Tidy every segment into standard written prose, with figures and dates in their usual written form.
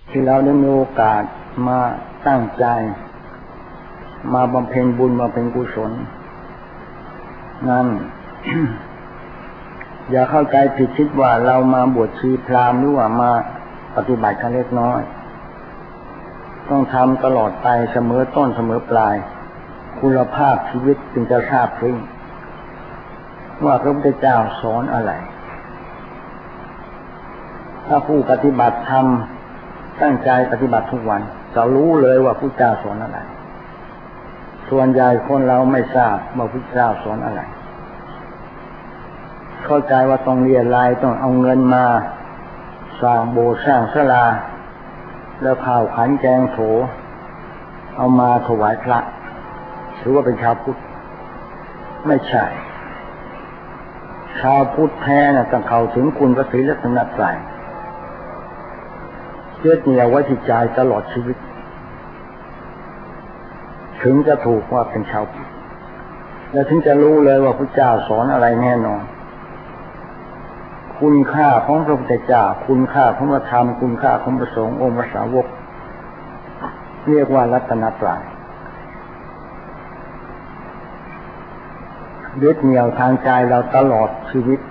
ที่เราได้มีโอกาสมาตั้งใจมาบำเพ็ญบุญมาเป็นกุศลนั้น อย่าเข้าใจผิดคิดว่าเรามาบวชชีพราหมณ์หรือว่ามาปฏิบัติแค่เล็กน้อยต้องทำตลอดไปเสมอต้นเสมอปลายคุณภาพชีวิตจึงจะทราบซึ้งว่าพระพุทธเจ้าสอนอะไรถ้าผู้ปฏิบัติธรรมตั้งใจปฏิบัติทุกวันจะรู้เลยว่าพระเจ้าสอนอะไรส่วนใหญ่คนเราไม่ทราบว่าพระเจ้าสอนอะไรเข้าใจว่าต้องเรียนรายต้องเอาเงินมาสร้างโบสถ์สร้างศาลาแล้วข้าวขันแกงโถเอามาถวายพระถือว่าเป็นชาวพุทธไม่ใช่ชาวพุทธแท้น่ะต้องเข้าถึงคุณพระศรีรัตนตรัยยึดเหนี่ยวไว้ที่ใจตลอดชีวิตถึงจะถูกว่าเป็นชาวพุทธและถึงจะรู้เลยว่าพระเจ้าสอนอะไรแน่นอนคุณค่าของพระพุทธเจ้าคุณค่าของพระธรรมคุณค่าของพระสงฆ์องค์พระสาวกเรียกว่ารัตนตรัยยึดเหนี่ยวทางใจเราตลอดชีวิต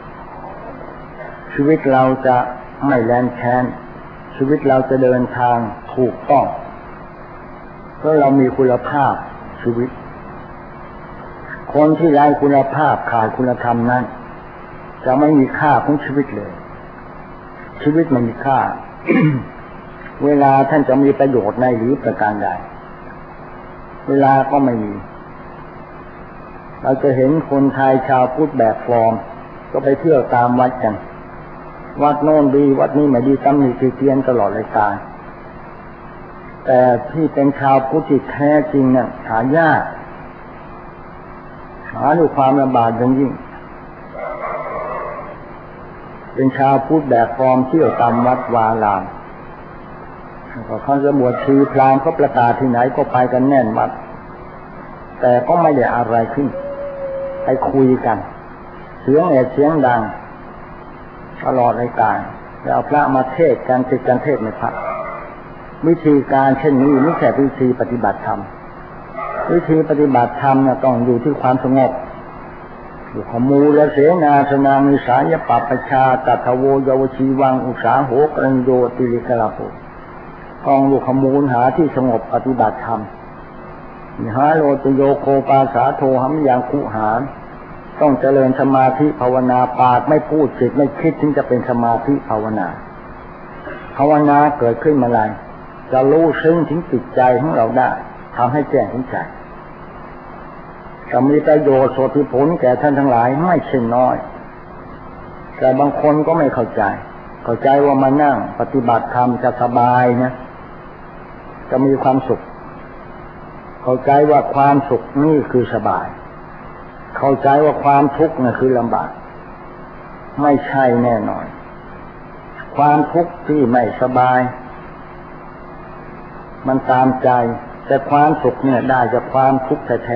ชีวิตเราจะไม่แลนแค้นชีวิตเราจะเดินทางถูกต้องเพราะเรามีคุณภาพชีวิตคนที่ไร้คุณภาพขาดคุณธรรมนั้นจะไม่มีค่าของชีวิตเลยชีวิตไม่มีค่า เวลาท่านจะมีประโยชน์ในหรือประการใดเวลาก็ไม่มีเราจะเห็นคนไทยชาวพุทธแบบฟอร์มก็ไปเที่ยวตามวัดกันวัดโน่นดีวัดนี้ไม่ดีตำหนิติเตียนตลอดรายการแต่ที่เป็นชาวพุทธที่แท้จริงน่ะหายากหาด้วยความลำบากอย่างยิ่งเป็นชาวพุทธแบบฟอร์มเที่ยวตามวัดวาลามก็เขาจะบวชชีพราหมณ์เขาประกาศที่ไหนก็ไปกันแน่นวัดแต่ก็ไม่ได้อะไรขึ้นไปคุยกันเสียงเสียงดังตลอดรายการแล้วเอาพระมาเทศน์กันติดกันเทศน์ไม่พักวิธีการเช่นนี้ไม่ใช่วิธีปฏิบัติธรรมวิธีปฏิบัติธรรมต้องอยู่ที่ความสงบอยู่ขมูลเสนาสนามิสายปัปปชาตัทโวโยวชีวังอุสาโหกรัญโยติลิกลาโภต้องอยู่ขมูลหาที่สงบปฏิบัติธรรมหาโลตโยโคปาสาโทหัมยังคุหารต้องเจริญสมาธิภาวนาปากไม่พูดจิตไม่คิดถึงจะเป็นสมาธิภาวนาภาวนาเกิดขึ้นเมื่อไรจะรู้ซึ้งถึงจิตใจของเราได้ทำให้แจ้งถึงใจจะมีประโยชน์โสติผลแก่ท่านทั้งหลายไม่ใช่น้อยแต่บางคนก็ไม่เข้าใจว่ามานั่งปฏิบัติธรรมจะสบายนะจะมีความสุขเข้าใจว่าความสุขนี่คือสบายเข้าใจว่าความทุกข์นี่คือลำบากไม่ใช่แน่นอนความทุกข์ที่ไม่สบายมันตามใจแต่ความสุขเนี่ยได้จากความทุกข์แท้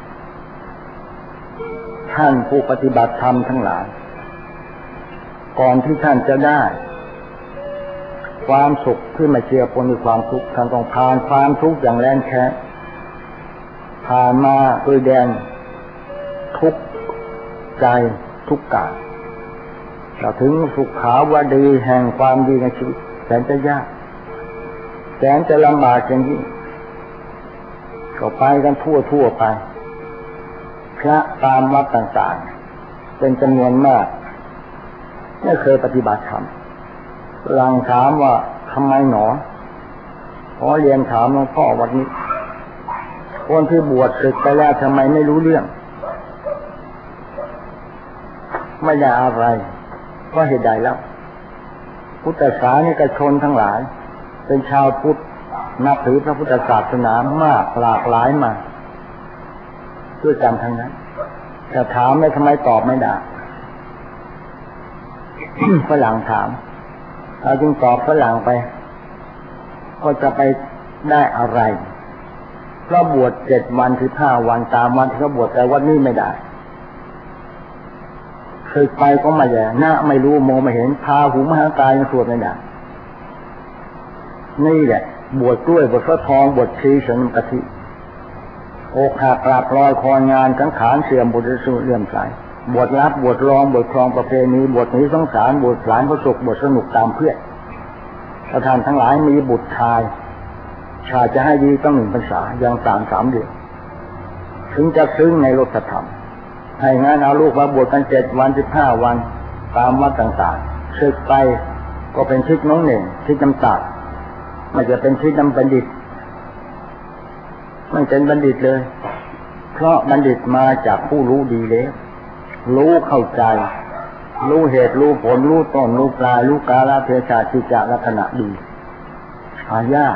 ๆท่านผู้ปฏิบัติธรรมทั้งหลายก่อนที่ท่านจะได้ความสุขที่ไม่เจือปนด้วยความทุกข์ท่านต้องผ่านความทุกข์อย่างแรงแค้นผ่านมาด้วยแดนทุกข์ใจทุกข์กายจะถึงสุขขาวดีแห่งความดีในชีวิตแสนจะยากแสนจะลำบากอย่างยิ่งก็ไปกันทั่วไปพระตามวัดต่างๆเป็นจำนวนมากไม่เคยปฏิบัติธรรมหลังถามว่าทำไมหนอขอเรียนถามหลวงพ่อวันนี้คนที่บวชศึกไปแล้วทำไมไม่รู้เรื่องไม่ได้อะไรก็เหตุใดแล้วพุทธศาสนิกชนทั้งหลายเป็นชาวพุทธนับถือพระพุทธศาสนามากหลากหลายมาด้วยกันทั้งนั้นจะถามไม่ทำไมตอบไม่ได้ ฝรั่งถามเราจึงตอบฝรั่งไปก็จะไปได้อะไรเพราะบวช7 วันถึง5 วันตามวันที่เขาบวชแต่วันนี้ไม่ได้เคยไปก็ไม่แย่หน้าไม่รู้มองไม่เห็นพาหูมหากายมาสวดไม่ได้นี่แหละบวชกล้วยบวชฟักทองบวชชีสนมกะทิอกหักกราบลอยคองานสังขารเสื่อมบุตรสุเลื่อมใสบวชรับบวชรองบวชครองประเพณีบวชหนีสงสารบวชหลานพระสุขบวชสนุกตามเพื่อนประธานทั้งหลายมีบุตรชายจะให้ดีต้อง1 พรรษาอย่าง3 เดือนถึงจะซึ้งในโลกธรรมให้งานเอาลูกมาบวชกัน7 วัน15 วันตามวัดต่างๆศึกไปก็เป็นทิศน้องเหน่งทิศน้ำตาไม่จะเป็นทิศน้ำบัณฑิตไม่เป็นบัณฑิตเลยเพราะบัณฑิตมาจากผู้รู้ดีแล้วรู้เข้าใจรู้เหตุรู้ผลรู้ต้นรู้ปลายรู้กาลเทศะจิจลักษณะดีหายาก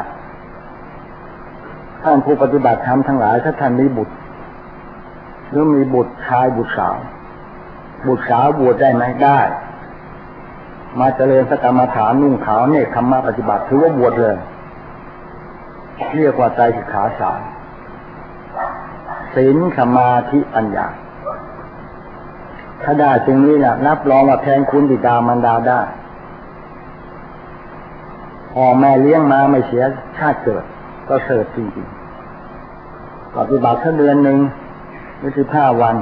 ท่านผู้ปฏิบัติธรรมทั้งหลายถ้าท่านมีบุตรหรือมีบุตรชายบุตรสาวบวชได้ไหมได้มาเจริญสกรรมฐานนุ่งขาวเนกขมะปฏิบัติถือว่าบวชเลยเรียกว่าไตรสิกขาสามศีลสมาธิปัญญาถ้าได้ตรงนี้นะรับรองว่าแทนคุณบิดามารดาได้พ่อแม่เลี้ยงมาไม่เสียชาติเกิดก็เสริฐจริงๆปฏิบัติแค่เดือนหนึ่งหรือ15 วัน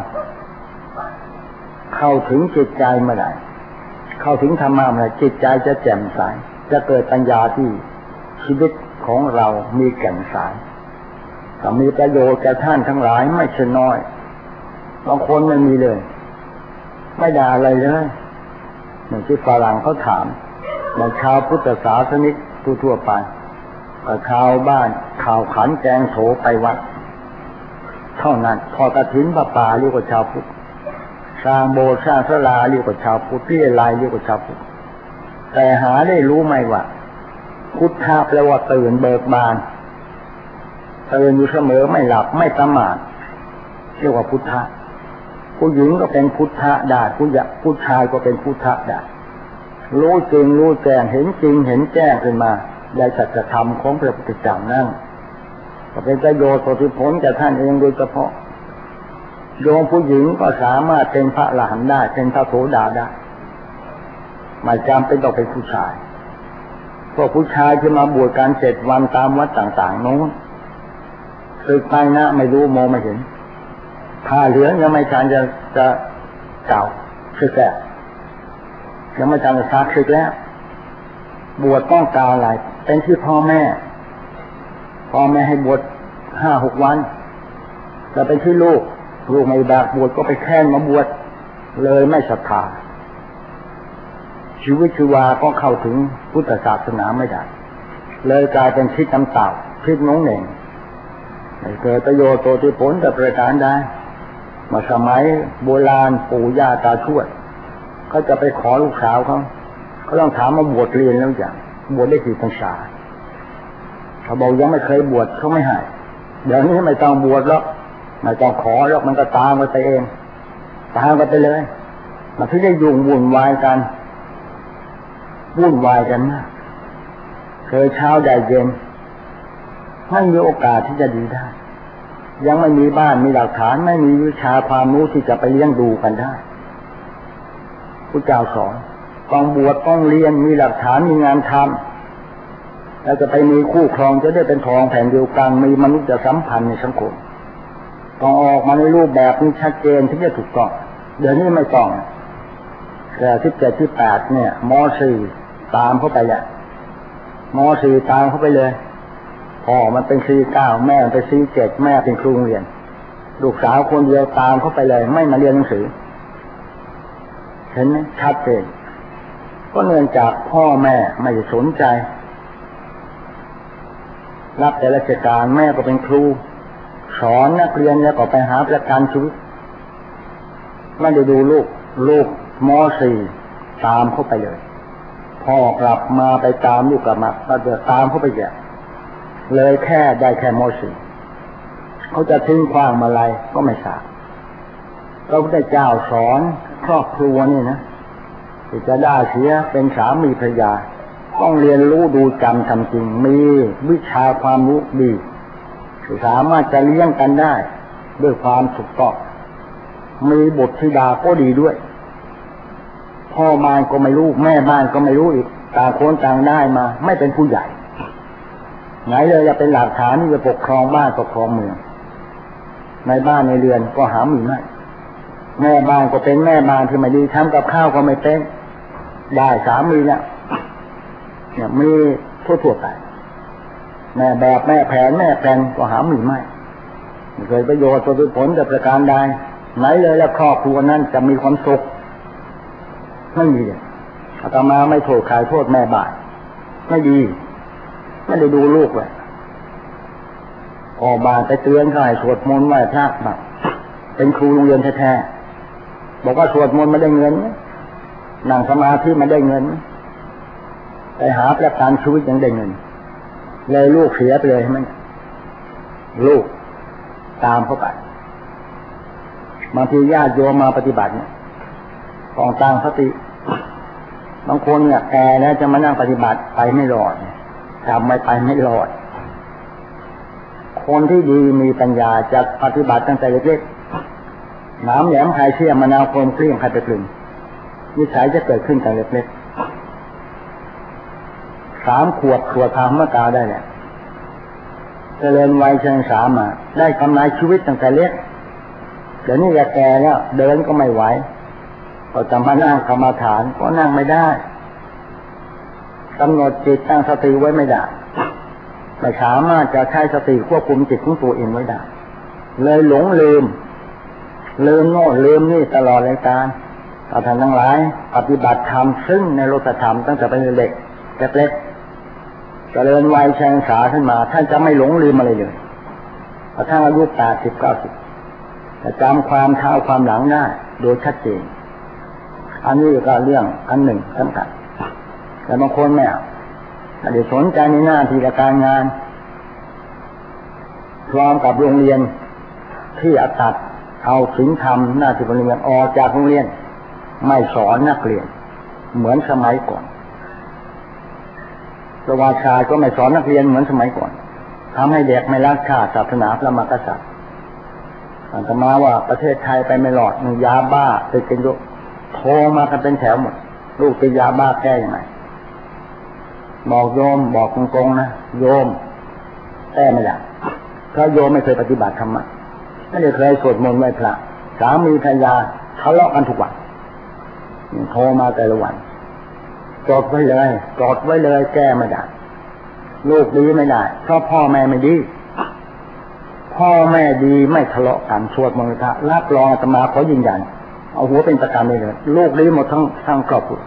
เข้าถึงจิตใจเมื่อไหร่เข้าถึงธรรมะเมื่อไหร่จิตใจจะแจ่มใสจะเกิดปัญญาที่ชีวิตของเรามีแก่นสารก็มีประโยชน์แก่ท่านทั้งหลายไม่ใช่น้อยบางคนไม่มีเลยไม่ได้อะไรเลยเหมือนที่ฝรั่งเขาถามในชาวพุทธศาสนิกทั่วไปกับชาวบ้านข่าวขันแกงโถไปวัดเท่านั้นพอกฐินป่าเรียกว่าชาวพุทธสร้างโบสถ์สร้างศาลาเรียกว่าชาวพุทธที่อะไรเรียกว่าชาวพุทธแต่หาได้รู้ไหมว่าพุทธะแปลว่าตื่นเบิกบานตื่นอยู่เสมอไม่หลับไม่ประมาทเรียกว่าพุทธะผู้หญิงก็เป็นพุทธะได้ผู้ชายก็เป็นพุทธะได้รู้จริงรู้แจ้งเห็นจริงเห็นแจ้งขึ้นมาในสัจธรรมของพระพุทธเจ้านั่นก็เป็นประโยชน์ผลแก่ท่านเองโดยเฉพาะโยมผู้หญิงก็สามารถเป็นพระอรหันต์ได้เป็นพระโสดาได้ไม่จำเป็นต้องเป็นผู้ชายพวกผู้ชายที่มาบวชกัน7 วันตามวัดต่างๆโน้นศึกไปนะไม่รู้มองไม่เห็นผ้าเหลืองยังไม่ทันจะเก่าศึกแล้วยังไม่ทันจะซักศึกแล้วบวชต้องการอะไรเป็นที่พ่อแม่ให้บวช5-6 วันแต่เป็นที่ลูกไม่อยากบวชก็ไปแค้นมาบวชเลยไม่ศรัทธาชีวิตชีวาก็เข้าถึงพุทธศาสนาไม่ได้เลยกลายเป็นทิศน้ำเต่าทิศน้องเหน่งไม่เกิดประโยชน์ที่ผลแต่ประการใดมาสมัยโบราณปู่ย่าตาทวดเขาจะไปขอลูกสาวเขาต้องถามมาบวชเรียนแล้วอย่างบวชได้กี่พรรษาเขาบอกยังไม่เคยบวชเขาไม่ให้เดี๋ยวนี้ไม่ต้องบวชแล้วไม่ต้องขอแล้วมันก็ตามไปเองตามไปเลยมันที่ได้ยุ่งวุ่นวายกันนะเคยเช้าได้เย็นไม่มีโอกาสที่จะดีได้ยังไม่มีบ้านมีหลักฐานไม่มีวิชาความรู้ที่จะไปเลี้ยงดูกันได้พระเจ้าสอนต้องบวชต้องเรียนมีหลักฐานมีงานทำแล้วจะไปมีคู่ครองจะได้เป็นทองแผ่นเดียวกันมีมนุษยสัมพันธ์ในสังคมต้องออกมาในรูปแบบนี้ชัดเจนที่จะถูกต้องเดี๋ยวนี้ไม่ต้องแต่17 18เนี่ยม.4 ตามเข้าไปแหละม.4 ตามเข้าไปเลยพ่อมันเป็น4-9แม่เป็น4-7แม่เป็นครูโรงเรียนลูกสาวคนเดียวตามเข้าไปเลยไม่มาเรียนหนังสือเห็นไหมชัดเจนก็เนื่องจากพ่อแม่ไม่สนใจรับแต่ราชการแม่ก็เป็นครูสอนนักเรียนแล้วก็ไปหาประกันชีวิตไม่ได้ดูลูกม.4 ตามเข้าไปเลยพ่อกลับมาไปตามลูกกลับมาก็จะตามเข้าไปแย่เลยแค่ได้แค่ม.4 เขาจะทิ้งขว้างมาอะไรก็ไม่ทราบพระพุทธเจ้าสอนครอบครัวนี่นะที่จะได้เสียเป็นสามีภรรยาต้องเรียนรู้ดูจำทำจริงมีวิชาความรู้ดีสามารถจะเลี้ยงกันได้ด้วยความถูกต้องมีบุตรธิดาก็ดีด้วยพ่อบ้านก็ไม่รู้แม่บ้านก็ไม่รู้อีกต่างคนต่างได้มาไม่เป็นผู้ใหญ่ไหนเลยจะเป็นหลักฐานที่จะปกครองบ้านปกครองเมืองในบ้านในเรือนก็หามีไม่แม่บ้านก็เป็นแม่บ้านที่ไม่ดีทำกับข้าวก็ไม่เป็นได้สามีเนี่ยมีทั่วๆไปแม่แบบแม่แผนแม่แปลนก็หามีไม่เคยประโยชน์ผลกับประการใดไหนเลยแล้วครอบครัวนั้นจะมีความสุขไม่มีอาตมาไม่โทษใครโทษแม่บ้านไม่ดีไม่ได้ดูลูกเลยออกบ้านไปเตือนเขาให้สวดมนต์ไหว้พระบ้างเป็นครูโรงเรียนแท้ๆบอกว่าสวดมนต์ไม่ได้เงินนั่งสมาธิไม่ได้เงินไปหาประกันชีวิตยังได้เงินเลยลูกเสียไปเลยใช่ไหมลูกตามเข้าไปบางทีญาติโยมมาปฏิบัติเนี่ยต้องตั้งสติบางคนเนี่ยแก่แล้วจะมานั่งปฏิบัติไปไม่รอดทำไม่ไปไม่รอดคนที่ดีมีปัญญาจะปฏิบัติตั้งแต่เล็กๆน้ำแหลมใครเชี่ยมะนาวโคมเกลี้ยงใครไปกลึงนิสัยจะเกิดขึ้นตั้งแต่เล็กๆ3 ขวบสวดธรรมกาได้แหละเจริญวัยเชิงสามมาได้กำไรชีวิตตั้งแต่เล็กเดี๋ยวนี้แกแก่แล้วเดินก็ไม่ไหวพอจะมานั่งกรรมฐานก็นั่งไม่ได้กำหนดจิตตั้งสติไว้ไม่ได้ไม่สามารถจะใช้สติควบคุมจิตของตัวเองไว้ได้เลยหลงลืมโน่นลืมนี่ตลอดรายการท่านทั้งหลายปฏิบัติธรรมซึ่งในโลกธรรมตั้งแต่เป็นเด็กเล็กเจริญวัยแสงสาขึ้นมาท่านจะไม่หลงลืมอะไรเลยกระทั่งอายุ80 90จะจำความเท้าความหลังได้โดยชัดเจนอันนี้ก็เรื่องอันหนึ่งสำคัญแต่บางคนไม่ได้สนใจในหน้าที่การงานพร้อมกับโรงเรียนที่ตัดเอาศีลธรรมหน้าที่โรงเรียนออกจากโรงเรียนไม่สอนนักเรียนเหมือนสมัยก่อนประวัติศาสตร์ก็ไม่สอนนักเรียนเหมือนสมัยก่อนทำให้เด็กไม่รักชาติศาสนาพระมหากษัตริย์อาตมาว่าประเทศไทยไปไม่รอดมียาบ้าติดกันเยอะโทรมากันเป็นแถวหมดลูกติดยาบ้าแก้ยังไงบอกโยมบอกตรงๆนะโยมแก้ไม่ได้เพราะโยมไม่เคยปฏิบัติธรรมะไม่ได้เคยสวดมนต์ไหว้พระสามีภรรยาทะเลาะกันทุกวันโทรมาแต่ละวันจดไว้เลยแก้ไม่ได้ลูกดีไม่ได้เพราะพ่อแม่ไม่ดีพ่อแม่ดีไม่ทะเลาะกันสวดมนต์พระรับรองอาตมาขอยืนยันเอาหัวเป็นประกันเลยลูกดีหมดทั้งครอบครัว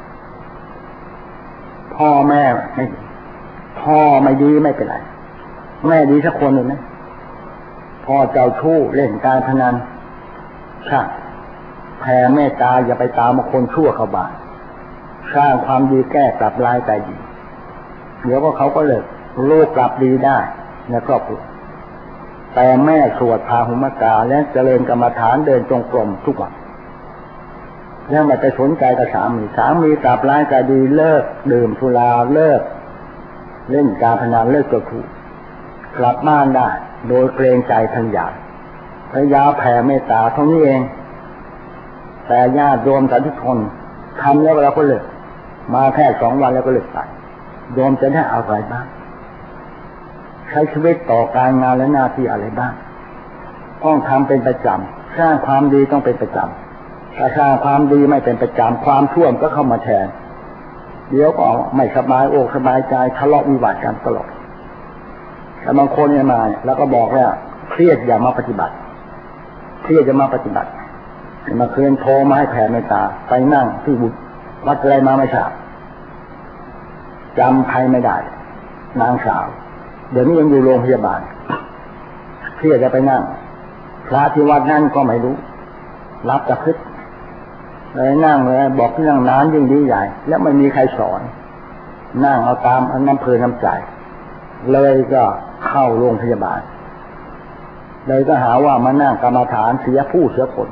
พ่อแม่ไม่พ่อไม่ดีไม่เป็นไรแม่ดีสักคนหนึ่งนะพ่อเจ้าชู้เล่นการพนันช่างแผ่เมตตาอย่าไปตามคนชั่วเข้าบ้านสร้างความดีแก้กลับลายใจดีเดี๋ยวก็เขาก็เลิกลูกกลับดีได้ในครอบครัวแต่แม่สวดพาหุมกาและเจริญกรรมฐานเดินจงกรมทุกวันแล้วไม่ไปสนใจกับสามีกลับร้ายใจดีเลิกดื่มสุราเลิกเล่นการพนันเลิกกับผู้กลับบ้านได้โดยเกรงใจภรรยาแผ่เมตตาเท่านี้เองแต่ญาติโยมสาธุชนทำแล้วเราก็เลิกมาแค่2 วันแล้วก็เลิกไปโยมจะได้อะไรบ้างใช้ชีวิตต่อการงานและหน้าที่อะไรบ้างต้องทำเป็นประจำสร้างความดีต้องเป็นประจำถ้าสร้างความดีไม่เป็นประจำความชั่วก็เข้ามาแทนเดี๋ยวก็ไม่สบายอกสบายใจทะเลาะวิวาทกันตลอดแต่บางคนเนี่ยมาแล้วก็บอกว่าเครียดอย่ามาปฏิบัติเครียดจะมาปฏิบัติมาคืนโทรมาให้แผ่เมตตาไปนั่งที่วัดอะไรมาไม่ทราบจำใครไม่ได้นางสาวเดี๋ยวนี้ยังอยู่โรงพยาบาลเครียดจะไปนั่งพระที่วัดนั่นก็ไม่รู้รับจะคิดเลยนั่งเลยบอกที่นั่งนานยิ่งดีใหญ่แล้วไม่มีใครสอนนั่งเอาตามน้ำเพลินน้ำใจเลยก็เข้าโรงพยาบาลเลยก็หาว่ามานั่งกรรมฐานเสียผู้เสียผล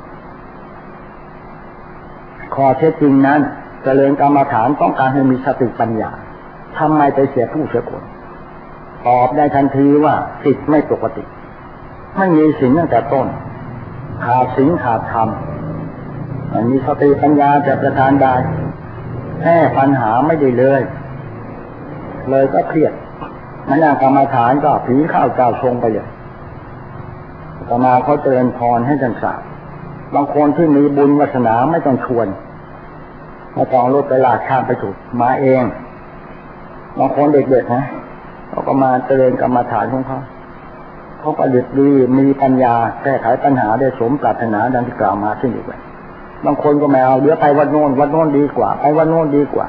ข้อเท็จจริงนั้นเจริญกรรมฐานต้องการให้มีสติปัญญาทำไมไปเสียผู้เสียผลตอบได้ทันทีว่าจิตไม่ปกติไม่มีศีลตั้งแต่ต้นขาดศีลขาดธรรมมีสติปัญญาจะประทานได้แก้ปัญหาไม่ได้เลยก็เครียดมานั่งกรรมฐานก็ผีเข้าเจ้าทรงไปเลยอาตมาเขาเตือนพรให้ท่านทราบบางคนที่มีบุญวาสนาไม่ต้องชวนไม่ต้องรถไปลากข้ามไปถูกมาเองบางคนเด็กๆนะเขาก็มาเตือนกรรมฐานของเขาก็เด็กดีมีปัญญาแก้ไขปัญหาได้สมปรารถนาดังที่กล่าวมาที่นี่ไปบางคนก็ไม่เอาเดี๋ยวไปวัดโน้นดีกว่าไปวัดโน้นดีกว่า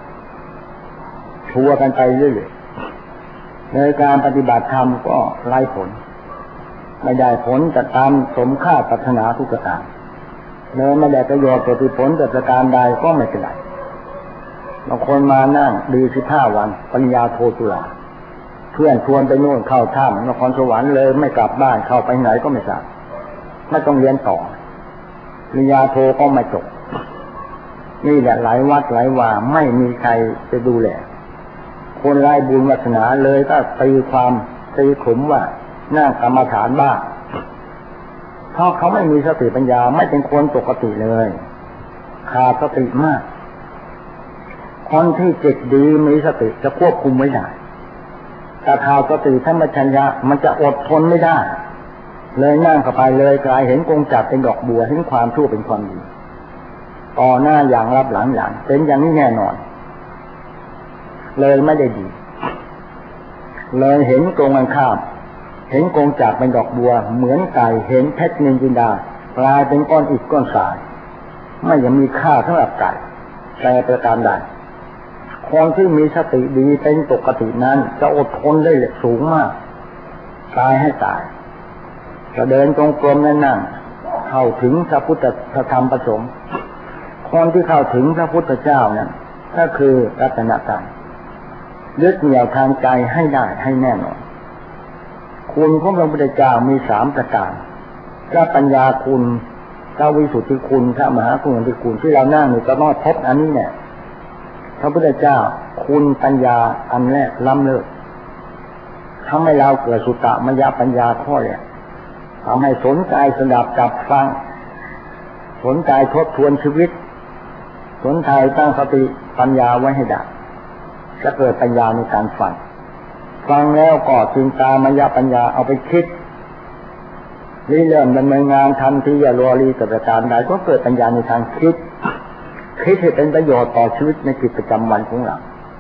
ชัวกันไปเรื่อยๆในการปฏิบัติธรรมก็ไร้ผลไม่ได้ผลจะตามสมค่าปรารถนาทุกประการเลยไม่ได้ประโยชน์ผลแต่ประการใดก็ไม่เป็นไรบางคนมานั่งดี15 วันปริญญาโทตุลาเพื่อนชวนไปโน่นเข้าถ้ำนครสวรรค์เลยไม่กลับบ้านเข้าไปไหนก็ไม่ทราบไม่ต้องเรียนต่อปริญญาโทก็ไม่จบนี่แหละหลายวัดหลายว่าไม่มีใครจะดูแลคนไร้บุญวาสนาเลยก็ตีขุมว่านั่งกรรมฐานบ้าเพราะเขาไม่มีสติปัญญาไม่เป็นคนปกติเลยขาดสติมากคนที่จิตดีมีสติจะควบคุมไว้ได้แต่ขาดสติธรรมชัญญะมันจะอดทนไม่ได้เลยนั่งเข้าไปเลยกลายเห็นกงจักรเป็นดอกบัวเห็นความชั่วเป็นความดีต่อหน้าอย่างรับหลังอย่างเป็นอย่างนี้แน่นอนเลยไม่ได้ดีเลยเห็นตรงกันข้ามเห็นกงจักรเป็นดอกบัวเหมือนไก่เห็นเพชรนินจินดากลายเป็นก้อนอิฐก้อนทรายไม่ยังมีค่าสำหรับไก่แต่ประการใดคนที่มีสติดีเป็นปกตินั้นจะอดทนได้สูงมากตายให้ตายจะเดินตรงกรมนั่งเข้าถึงพระพุทธธรรมประสงค์คนที่เข้าถึงพระพุทธเจ้านั้นก็คือรัตนตรัยยึดเหนี่ยวทางใจให้ได้ให้แน่นอนคุณของพระพุทธเจ้ามี3 ประการพระปัญญาคุณพระวิสุทธิคุณพระมหากรุณาธิคุณที่เรานั่งนี่ก็ต้องพบอันนี้เนี่ยพระพุทธเจ้าคุณปัญญาอันแรกล้ำเลิศทำให้เราเกิดสุตตมยปัญญาข้อแรกทำให้สนใจสดับจับฟังสนใจทบทวนชีวิตสนใจตั้งสติปัญญาไว้ให้ได้จะเกิดปัญญาในการฟังแล้วก็จึงตามยปัญญาเอาไปคิดนี่เริ่มดำเนินงานทันทีอย่ารอรีกับการใดก็เกิดปัญญาในทางคิดให้เป็นประโยชน์ต่อชีวิตในกิจประจำวันของเรา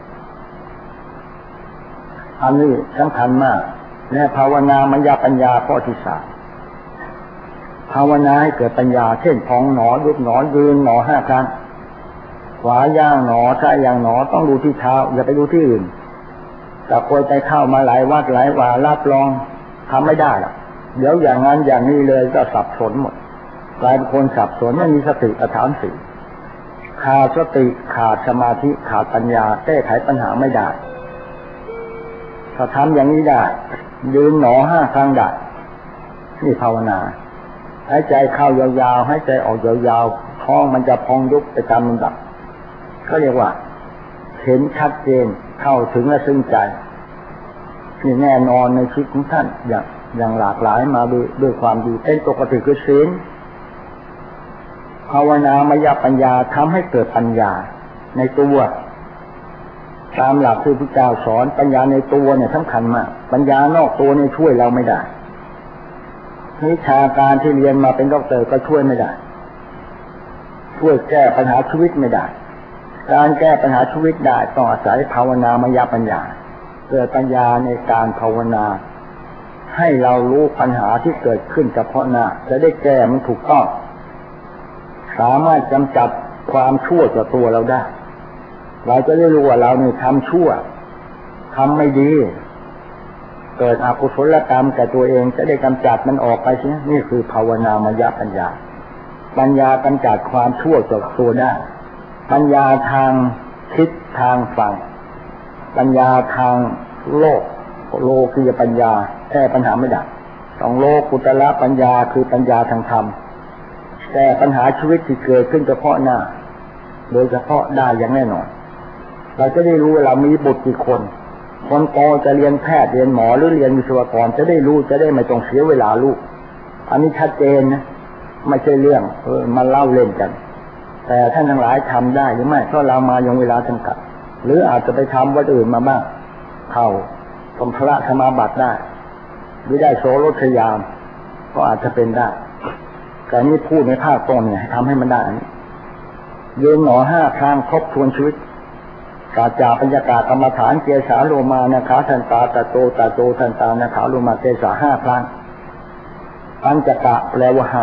อันนี้สำคัญมากและภาวนามยปัญญาข้อที่3ภาวนาให้เกิดปัญญาเช่นพองหนอยุบหนอยืนหนอ5 ครั้งขวาย่างหนอซ้ายย่างหนอต้องดูที่เท้าอย่าไปดูที่อื่นแต่คนไปเข้ามาหลายวัดหลายว่ารับรองทำไม่ได้หรอกเดี๋ยวอย่างนั้นอย่างนี้เลยก็สับสนหมดกลายเป็นคนสับสนไม่มีสติฐาน4ขาดสติขาดสมาธิขาดปัญญาแก้ไขปัญหาไม่ได้ถ้าทำอย่างนี้ได้ยืนหนอ5 ครั้งได้นี่ภาวนาหายใจเข้ายาวๆหายใจออกยาวๆท้องมันจะพองยุบไปตามลำดับก็เรียกว่าเห็นชัดเจนเข้าถึงและซึ้งใจนี่แน่นอนในชีวิตของท่านอย่างหลากหลายมาด้วยความดีเป็นปกติคือศีลภาวนามยปัญญาทำให้เกิดปัญญาในตัวตามหลักที่พระเจ้าสอนปัญญาในตัวเนี่ยสำคัญมากปัญญานอกตัวเนี่ยช่วยเราไม่ได้วิชาการที่เรียนมาเป็นด็อกเตอร์ก็ช่วยไม่ได้ช่วยแก้ปัญหาชีวิตไม่ได้การแก้ปัญหาชีวิตได้ต้องอาศัยภาวนามยปัญญาเกิดปัญญาในการภาวนาให้เรารู้ปัญหาที่เกิดขึ้นเฉพาะหน้าจะได้แก้มันถูกต้องสามารถกำจัดความชั่วจากตัวเราได้เราจะได้รู้ว่าเราเนี่ยทำชั่วทำไม่ดีเกิดอกุศลกรรมแก่ตัวเองจะได้กำจัดมันออกไปใช่ไหมนี่คือภาวนามยปัญญาปัญญากำจัดความชั่วจากตัวได้ปัญญาทางคิดทางฟังปัญญาทางโลกียปัญญาแก้ปัญหาไม่ได้ต้องโลกุตละปัญญาคือปัญญาทางธรรมแก้ปัญหาชีวิตที่เกิดขึ้นเฉพาะหน้าโดยเฉพาะได้อย่างแน่นอนเราจะได้รู้ว่าเรามีบุตรกี่คนโตจะเรียนแพทย์เรียนหมอหรือเรียนวิศวกรจะได้รู้จะได้ไม่ต้องเสียเวลาลูกอันนี้ชัดเจนนะไม่ใช่เรื่องมาเล่าเล่นกันแต่ท่านทั้งหลายทำได้หรือไม่เพราะเรามายังเวลาจำกัดหรืออาจจะไปทำวัดอื่นมาบ้างเข้าสมภระสมาบัติได้หรือได้โสรถยามก็อาจจะเป็นได้แต่นี้พูดในภาคต้นเนี่ยทำให้มันได้ยืนหนอ5 ครั้งครบทวนชีวิตกาจาปัญญากากรรมฐานเกสาโลมานะขาทันตาตะโตทันตานะขาโลมาเกสา5 ครั้งปัญจกะแปลว่า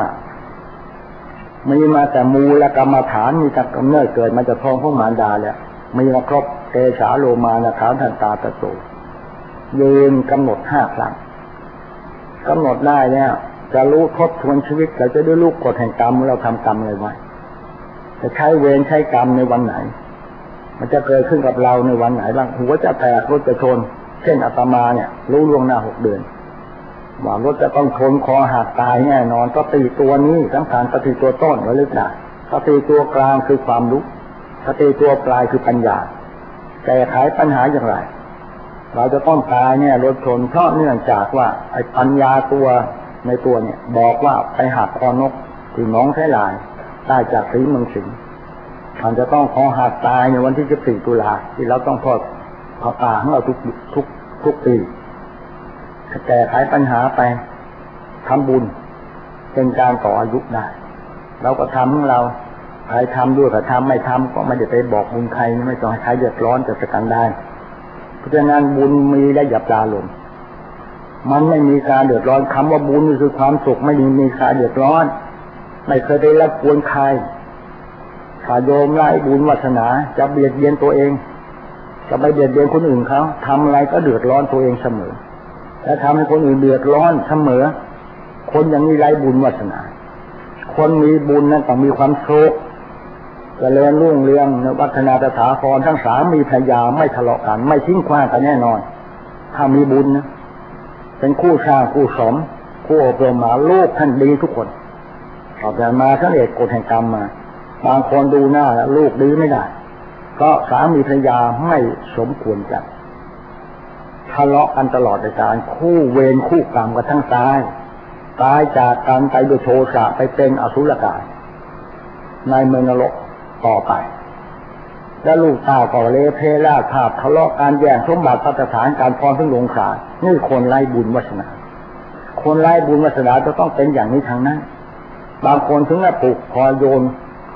5มีมาแต่มูลกรรมฐานมีแต่กำเนิดเกิดมาจากท้องของมารดาแล้วมีมาครบเกสาโลมานะขาทันตาตะโตยืนกำหนด5 ครั้งกำหนดได้เนี่ยจะรู้ทบทวนชีวิตเราจะได้รู้กฎแห่งกรรมเราทำกรรมอะไรไว้จะใช้เวรใช้กรรมในวันไหนมันจะเกิดขึ้นกับเราในวันไหนบ้างหัวจะแตกรถจะชนเช่นอาตมาเนี่ยรู้ล่วงหน้า6 เดือนว่ารถจะต้องชนคอหักตายแน่นอนสติตัวนี้สำคัญสติตัวต้นระลึกได้สติตัวกลางคือความรู้สติตัวปลายคือปัญญาแก้ไขปัญหาอย่างไรเราจะต้องตายเนี่ยรถชนเพราะเนื่องจากว่าไอ้ปัญญาตัวในตัวเนี่ยบอกว่าไปหักคอนกที่น้องไทลายได้จากศรีเมืองสิงห์มันจะต้องคอหักตายในวันที่14 ตุลาที่เราต้องทอดผ้าป่าของเราทุกปีแก้ไขปัญหาไปทำบุญเป็นการต่ออายุได้เราก็ทำของเราใครทำด้วยก็ทำไม่ทำก็ไม่ได้ไปบอกบุญใครไม่ต้องให้ใครเดือดร้อนจะประกันได้เพราะฉะนั้นบุญมีและอย่าปลาลงมันไม่มีการเดือดร้อนคำว่าบุญคือความสุขไม่มีการเดือดร้อนไม่เคยได้รับกวนใครถ้าโยมไล่บุญวาสนาจะเบียดเบียนตัวเองจะไปเบียดเบียนคนอื่นเขาทำอะไรก็เดือดร้อนตัวเองเสมอและทำให้คนอื่นเดือดร้อนเสมอคนอย่างนี้ไร้บุญวาสนาคนมีบุญนั้นต้องมีความสุขเจริญรุ่งเรืองวัฒนาตถาครทั้ง3มีภรรยาไม่ทะเลาะกันไม่ทิ้งขว้างกันแน่นอนถ้ามีบุญนะเป็นคู่สร้างคู่สมคู่อบรมมาลูกท่านดีทุกคนออกจากมาทั้งเอกกฎแห่งกรรมมาบางคนดูหน้าแล้วลูกดีไม่ได้ก็สามีภรรยาไม่สมควรกันทะเลาะกันตลอดในการคู่เวรคู่กรรมกันทั้งตายจากกันไปด้วยโทสะไปเป็นอสุรกายในเมืองนรกต่อไปแล้วลูกเต้าก็เละเพล่าภาพทะเลาะการแย่งสมบัติพัฒฐานการพรซึ่งลงขาดนี่คนไร้บุญวาสนาคนไร้บุญวาสนาจะต้องเป็นอย่างนี้ทางนั้นบางคนถึงกับผูกคอโยน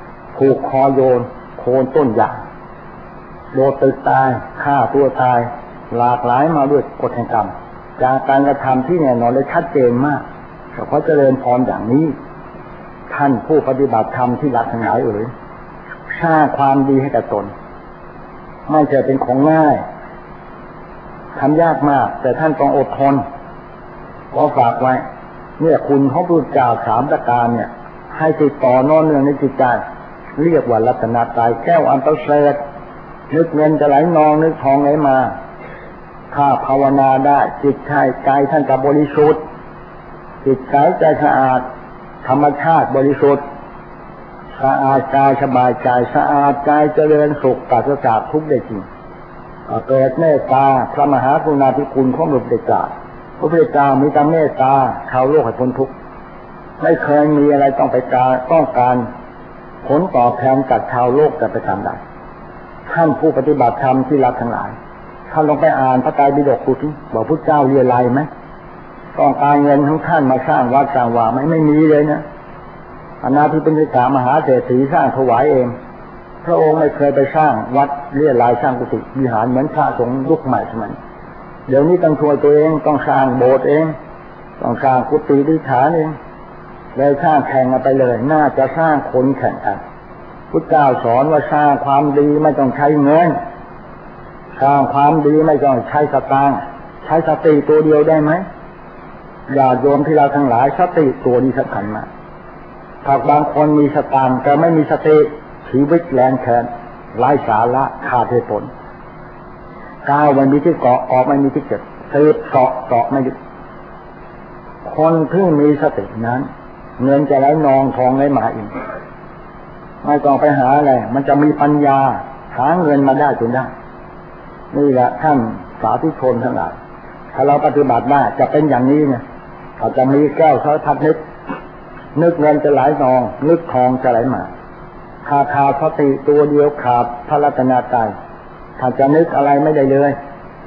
โคนต้นยางโดนตึกตายฆ่าตัวตายหลากหลายมาด้วยกฎแห่งกรรมจากการกระทำที่แน่นอนและชัดเจนมากเพราะเจริญพรอย่างนี้ท่านผู้ปฏิบัติธรรมที่รักทั้งหลายสร้างความดีให้กับตนไม่ใช่เป็นของง่ายทำยากมากแต่ท่านต้องอดทนขอฝากไว้เนี่ยคุณของพระพุทธเจ้า3 ประการเนี่ยให้ติดต่อนอนเนื่องในจิตใจเรียกว่ารัตนตรัยแก้วอันประเสริฐนึกเงินจะไหลนองนึกทองไหลมาถ้าภาวนาได้จิตใจท่านจะบริสุทธิ์จิตใจสะอาดธรรมชาติบริสุทธิ์สะอาดกายสบายใจสะอาดใจเจริญสุขปราศจากทุกข์ได้จริงเกิดเมตตาพระมหากรุณาธิคุณของพระพุทธเจ้าพระพุทธเจ้ามีแต่เมตตาชาวโลกให้พ้นทุกข์ไม่เคยมีอะไรต้องการผลตอบแทนจากชาวโลกจะไปทำได้ท่านผู้ปฏิบัติธรรมที่รักทั้งหลายท่านลองไปอ่านพระไตรปิฎกดูสิบอกพุทธเจ้าเรียอะไรไหมต้องการเงินของท่านมาสร้างวัดสร้างวาไม่มีเลยนะอนาธิปัญญามหาเศรษฐีสร้างถวายเองพระองค์ไม่เคยไปสร้างวัดเรียรายสร้างกุฏิวิหารเหมือนพระสงฆ์ยุคใหม่สมัยเดี๋ยวนี้ต้องช่วยตัวเองต้องสร้างโบสถ์เองต้องสร้างกุฏิวิหารเองเลยสร้างแข่งกันไปเลยน่าจะสร้างคนแข่งกันพุทธเจ้าสอนว่าสร้างความดีไม่ต้องใช้เงินสร้างความดีไม่ต้องใช้สตางค์ใช้สติตัวเดียวได้ไหมญาติโยมที่เราทั้งหลายสติตัวนี้สำคัญมากถ้าบางคนมีสตางค์แต่ไม่มีสติชีวิตแรงแค้นไร้สาระขาดเหตุผลก้าวไม่มีที่เกาะออกไม่มีที่เก็บสืบเกาะไม่หยุดคนที่มีสตินั้นเงินจะไหลนองทองไหลมาอีกไม่ต้องไปหาอะไรมันจะมีปัญญาหาเงินมาได้จนได้นี่แหละท่านสาธุชนทั้งหลายถ้าเราปฏิบัติได้จะเป็นอย่างนี้เนี่ยเราจะมีแก้วสารพัดนึกเงินจะไหลนองนึกทองจะไหลมาขาดสติตัวเดียวขาดพระรัตนตรัยถ้าจะนึกอะไรไม่ได้เลย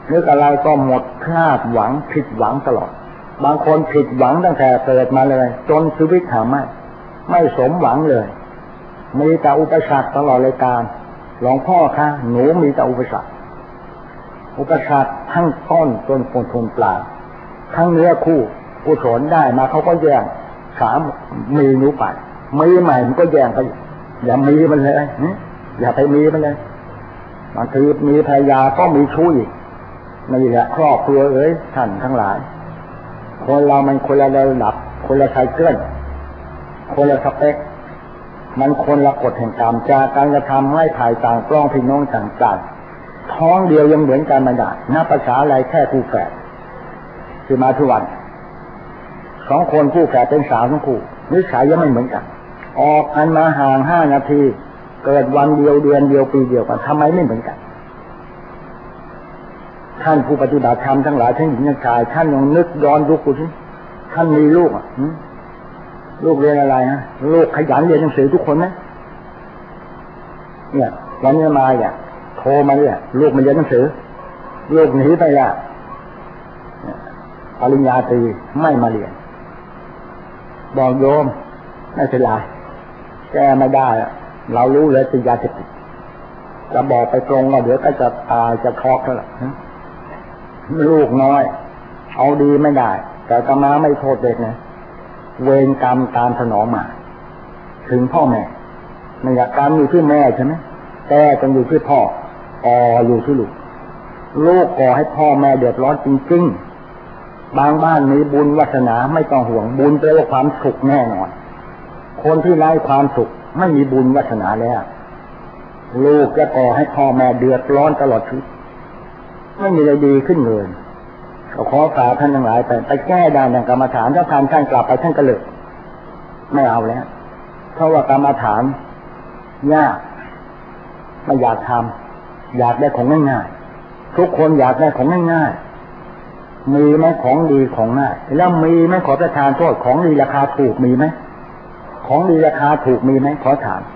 นึกอะไรก็หมดคาดหวังผิดหวังตลอดบางคนผิดหวังตั้งแต่เกิดมาเลยจนชีวิตหาไม่สมหวังเลยมีแต่อุปสรรคตลอดรายการหลวงพ่อคะหนูมีแต่อุปสรรคทั้งต้นจนคนทนปลายทั้งเนื้อคู่กุศลได้มาเขาก็แย่งมีหนูไปมีใหม่มันก็แย่งไปอย่ามีมันเลยอย่าไปมีมันเลยบางทีมีภรรยาก็มีชู้อีกนี่แหละครอบครัวท่านทั้งหลายคนเรามันคนละระดับคนละไซเคิลคนละสเปคมันคนละกฎแห่งกรรมจากการกระทำให้ถ่ายต่างกล้องพี่น้องต่างๆท้องเดียวยังเหมือนกันมาได้นับภาษาอะไรแค่คู่แฝดคือมาทุกวัน2 คนคู่แฝดเป็นสาวทั้งคู่นิสัยยังไม่เหมือนกันออกกันมาห่าง5 นาทีเกิดวันเดียวเดือนเดียวปีเดียวกันทำไมไม่เหมือนกันท่านผู้ปฏิบัติธรรมทั้งหลายทั้งหญิงทั้งชายท่านลองนึกย้อนดูกูสิท่านมีลูกลูกเรียนอะไรลูกขยันเรียนหนังสือทุกคนไหมเนี่ยวันนี้มาโทรมาเนี่ยลูกมาเรียนหนังสือลูกหนีไปละปริญญาตรีไม่มาเรียนบอกโยมไม่เป็นไรแก้ไม่ได้เรารู้เลยติดยาเสพติดจะบอกไปตรงว่าเดี๋ยวก็จะตายจะช็อกแล้วล่ะลูกน้อยเอาดีไม่ได้แต่อาตมาไม่โทษเด็กนะเวรกรรมตามสนองมาถึงพ่อแม่ไม่อยากกรรมอยู่ที่แม่ใช่ไหมแต่ต้องอยู่ที่พ่ออยู่ที่ลูกก่อให้พ่อแม่เดือดร้อนจริงๆบางบ้านมีบุญวาสนาไม่ต้องห่วงบุญเป็นความสุขแน่นอนคนที่ไร้ความสุขไม่มีบุญวาสนาแล้วลูกจะก่อให้พ่อแม่เดือดร้อนตลอดชีวิตไม่มีอะไรดีขึ้นเลยขอฝากท่านทั้งหลายไปแก้ได้ดังกรรมฐานถ้าท่านกลับไปท่านก็เลิกไม่เอาแล้วเพราะว่ากรรมฐานยากไม่อยากทำอยากได้ของง่ายๆทุกคนอยากได้ของง่ายๆมีไหมของดีของง่ายแล้วมีไหมขอประทานโทษของดีราคาถูกมีไหมของดีราคาถูกมีไหมขอถาม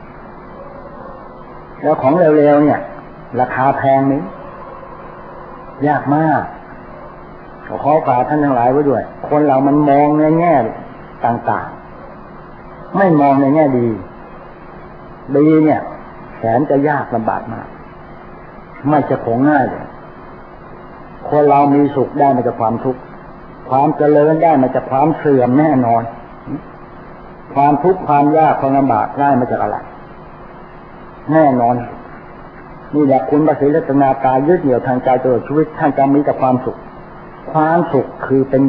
แล้วของเร็วๆเนี่ยราคาแพงไหมยากมากขอฝากท่านทั้งหลายไว้ด้วยคนเรามันมองในแง่ต่างๆไม่มองในแง่ดีเนี่ยแสนจะยากลำบากมากไม่จะของง่ายเลยคนเรามีสุขได้มาจากความทุกข์ความเจริญได้มาจากความเสื่อมแน่นอนความทุกข์ความยากความลำบากได้มาจากอะไรแน่นอนนี่แหละคุณพระศรีรัตนตรัยยึดเหนี่ยวทางใจตลอดชีวิตท่านจะมีแต่ความสุขคือเป็น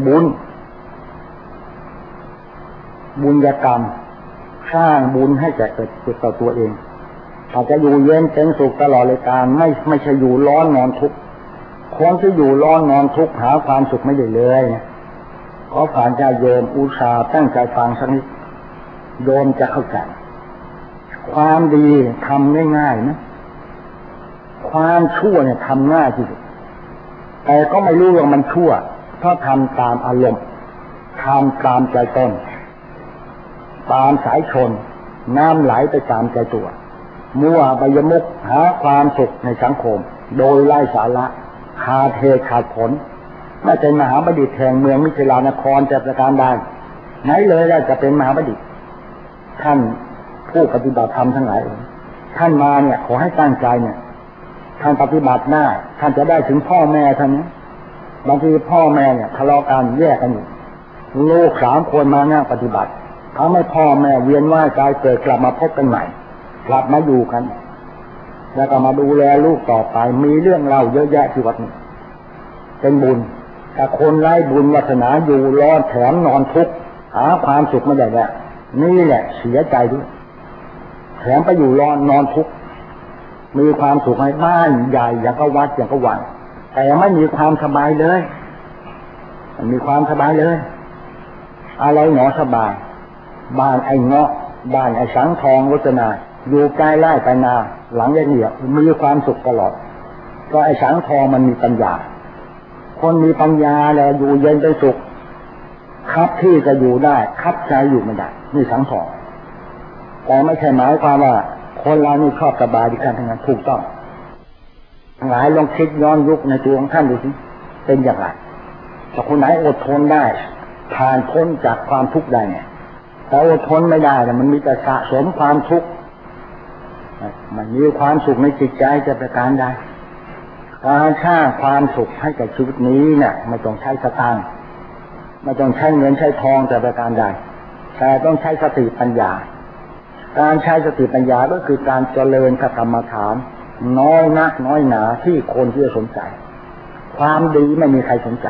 บุญกรรมสร้างบุญให้แก่ต่อตัวเองอาจจะอยู่เย็นเป็นสุขตลอดเลยการไม่ใช่อยู่ร้อนนอนทุกข์คนที่อยู่ร้อนนอนทุกข์หาความสุขไม่ได้เลยขอฝากญาติโยมอุตส่าห์ตั้งใจฟังสักนิดโยมจะเข้าใจความดีทำง่ายๆนะความชั่วเนี่ยทำง่ายที่สุดแต่ก็ไม่รู้ว่ามันชั่วเพราะทำตามอารมณ์ทำตามใจตนตามสายชนน้ำไหลไปตามใจตัวมั่วใบยมุกหาความสุขในสังคมโดยไร้สาระขาดเหตุขาดผลไม่ใช่มหาบัณฑิตแห่งเมืองมิถิลานครแต่ประการใดไหนเลยแล้วจะเป็นมหาบัณฑิตท่านผู้ปฏิบัติธรรมทั้งหลายท่านมาเนี่ยขอให้ตั้งใจเนี่ยท่านปฏิบัติหน้าท่านจะได้ถึงพ่อแม่ท่านนี้บางทีพ่อแม่เนี่ยทะเลาะกันแยกกันอยู่ลูก3 คนมานั่งปฏิบัติทำให้พ่อแม่เวียนว่ายตายเกิดกลับมาพบกันใหม่กลับมาอยู่กันแล้วก็มาดูแลลูกต่อไปมีเรื่องเล่าเยอะแยะที่วัดนี้เป็นบุญแต่คนไร้บุญวาสนาอยู่รอแถมนอนทุกข์หาความสุขไม่ได้แล้วนี่แหละเสียใจด้วยแถมไปอยู่รอนอนทุกข์มีความสุขในบ้านใหญ่อย่างก็วัดอย่างก็วังแต่ไม่มีความสบายเลยมีความสบายเลยอะไรหนอสบายบ้านไอ้เงาะบ้านไอ้สังทองวัฒนาอยู่ใกล้ไร่ไปนาหลังเหยียบมีความสุขตลอดก็ไอ้สังทองมันมีปัญญาคนมีปัญญาแล้วอยู่เย็นเป็นสุขคับที่จะอยู่ได้คับใจอยู่ไม่ได้นี่สังทองแต่ไม่ใช่หมายความว่าคนเรานี่ชอบสบายดีกันทั้งนั้นถูกต้องหลายลองคิดย้อนยุคในตัวของท่านดูสิเป็นอย่างไรแต่คนไหนอดทนได้ผ่านพ้นจากความทุกข์ได้เนี่ยแต่อดทนไม่ได้แต่มันมีแต่สะสมความทุกข์มันมีความสุขในจิตใจจะประการใดการสร้างความสุขให้กับชีวิตนี้เนี่ยไม่ต้องใช้สตางค์ไม่ต้องใช้เงินใช้ทองจะประการใดแต่ต้องใช้สติปัญญาการใช้สติปัญญาก็คือการเจริญกรรมฐานน้อยนักน้อยหนาที่คนที่จะสนใจความดีไม่มีใครสนใจ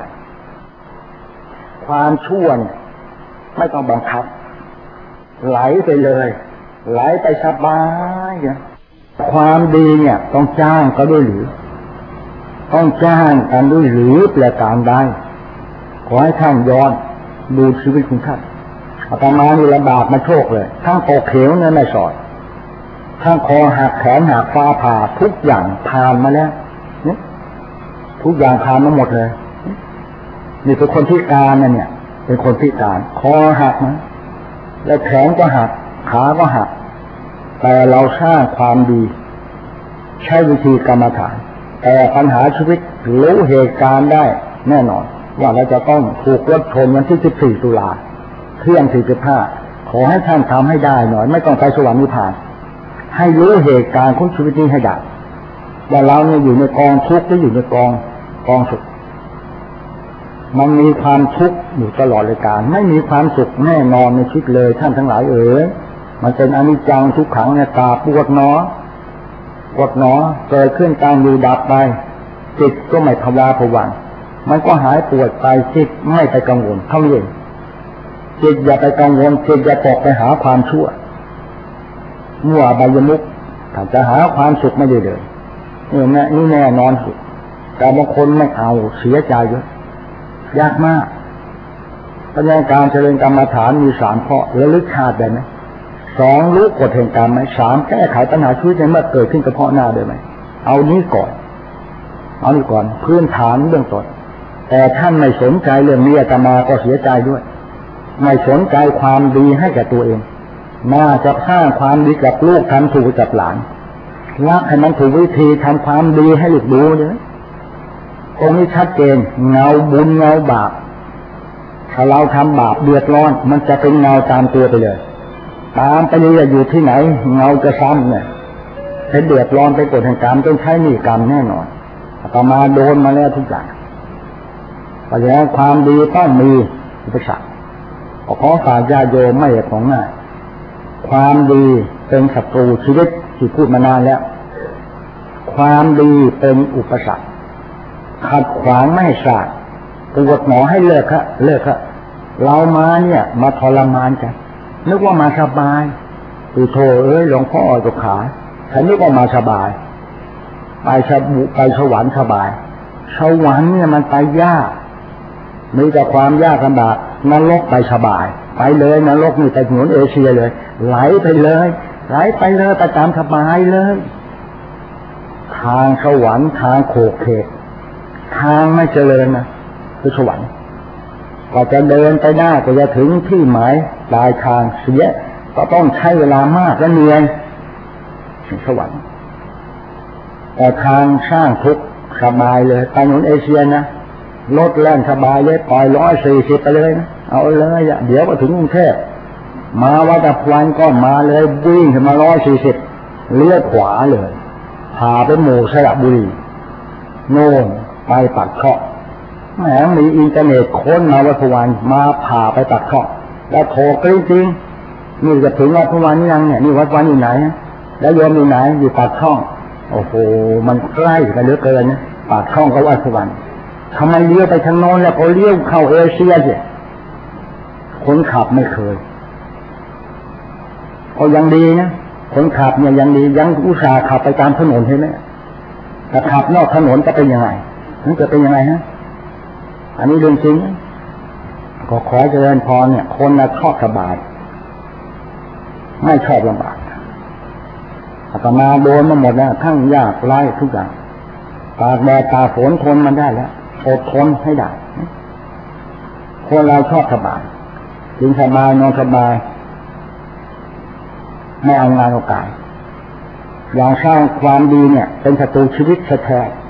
ความชั่วไม่ต้องบังคับไหลไปเลยไหลไปสบายความดีเนี่ยต้องจ้างก็ด้วยหรือต้องจ้างกันด้วยหรือประการใดขอให้ท่านย้อนดูชีวิตของท่านอาตมานี่ลำบากมาโชคเลยทั้งตกเขวเนี่ยไม่สอดทั้งคอหักแขนหักฟ้าผ่าทุกอย่างผ่านมาแล้วทุกอย่างผ่านมาหมดเลยนี่เป็นคนพิการนะเนี่ยเป็นคนพิการคอหักนะแล้วแขนก็หักขาก็หักแต่เราสร้างความดีใช้วิธีกรรมฐานแต่ปัญหาชีวิตรู้เหตุการณ์ได้แน่นอนว่าเราจะต้องถูกรถชนวันที่14 ตุลาเที่ยง 45ขอให้ท่านทำให้ได้หน่อยไม่ต้องไปสวรรค์นิพพานให้รู้เหตุการณ์ของชีวิตนี้ให้ได้ว่าเราเนี่ยอยู่ในกองทุกข์หรืออยู่ในกองสุขมันมีความทุกข์อยู่ตลอดเลยการไม่มีความสุขแน่นอนในชีวิตเลยท่านทั้งหลายมันเป็นอนิจจังทุกขังเนี่ยตาปวดหนอเกิดขึ้นตั้งอยู่ดับไปจิตก็ไม่ภาวะผวังมันก็หายปวดไปจิตไม่ไปกังวลเท่านี้จิตอย่าไปกังวลจิตอย่าตกไปหาความชั่วมั่วอบายมุขถ้าจะหาความสุขไม่ได้เลยนี่แน่นอนสุดแต่บางคนไม่เอาเสียใจเยอะยากมากปัญญาการเจริญกรรมฐานมี3 ข้อระลึกชาติได้ไหม2รู้กฎแห่งกรรมไหม3แก้ไขปัญหาชีวิตในเมื่อเกิดขึ้นเฉพาะหน้าได้ไหมเอานี้ก่อนพื้นฐานเบื้องต้นแต่ท่านไม่สนใจเรื่องนี้อาตมาก็เสียใจด้วยไม่สนใจความดีให้แก่ตัวเองน่าจะสร้างความดีกับลูกทำถูกกับหลานรักให้มันถูกวิธีทำความดีให้ลูกดูเนี่ยตรงนี้ชัดเจนเงาบุญเงาบาปถ้าเราทำบาปเดือดร้อนมันจะเป็นเงาตามตัวไปเลยตามไปเลยอยู่ที่ไหนเงาจะซ้ำเนี่ยให้เดือดร้อนไปกฎแห่งกรรมต้องใช้หนี้กรรมแน่นอนต่อมาโดนมาแล้วทุกอย่างเพราะฉะนั้นความดีต้องมีอุปสรรคขอฝากญาติโยมไม่ใช่ของง่ายความดีเป็นศัตรูชีวิตที่พูดมานานแล้วความดีเป็นอุปสรรคขัดขวางไม่ให้สร้างปวดหมอให้เลิกเรามาเนี่ยมาทรมานกันนึกว่ามาสบายคือโธ่หลวงพ่อตกขาฉันนึกว่ามาสบายไปสวรรค์สบายสวรรค์เนี่ยมันไปยากมีแต่ความยากลำบากนรกไปสบายไปเลยนรกนี่ไปถนนเอเชียเลยไหลไปเลยไปตามสบายเลยทางสวรรค์ทางโขกเขตทางไม่เจริญนะคือสวรรค์ก็จะเดินไปได้ก็จะถึงที่หมายปลายทางเสียก็ต้องใช้เวลามากและเหนื่อยถึงสวรรค์แต่ทางสร้างทุกข์สบายเลยไปถนนเอเชียนะรถแล่นสบายเลยปล่อย140ไปเลยนะเอาเลยเดี๋ยวก็ถึงกรุงเทพมาวัดพวันก็มาเลยวิ่งขึ้นมา140เลี้ยวขวาเลยพาไปหมู่สระบุรีโน่นไปปักช่องแหมมีอินเทอร์เน็ตค้นมาวัดพวันมาพาไปปักช่องแล้วโทรจริงๆนี่จะถึงวัดพวันยังเนี่ยนี่วัดพวันอยู่ไหนแล้วโยมอยู่ไหนอยู่ปักช่องโอ้โหมันใกล้กันเหลือเกินนะปักช่องกับวัดพวันทำไมเลี้ยวไปทางโน้นแล้วพอเลี้ยวเข้าเอเชียเนี่ยคนขับไม่เคยก็ยังดีนะคนขับเนี่ยยังดียังอุตส่าห์ขับไปตามถนนใช่ไหมแต่ขับนอกถนนจะเป็นยังไงมันจะเป็นยังไงฮะอันนี้เรื่องจริงก็ขอเจริญพรเนี่ยคนน่ะชอบสบายไม่ชอบลำบากอาตมาโดนมาหมดแล้วทั้งยากไร้ทุกอย่างตากแดดตากฝนทนมันได้แล้วอดทนให้ได้คนเราชอบสบายกินสบายนอนสบายไม่เอางานเอาการอย่างสร้างความดีเนี่ยเป็นศัตรูชีวิตแท้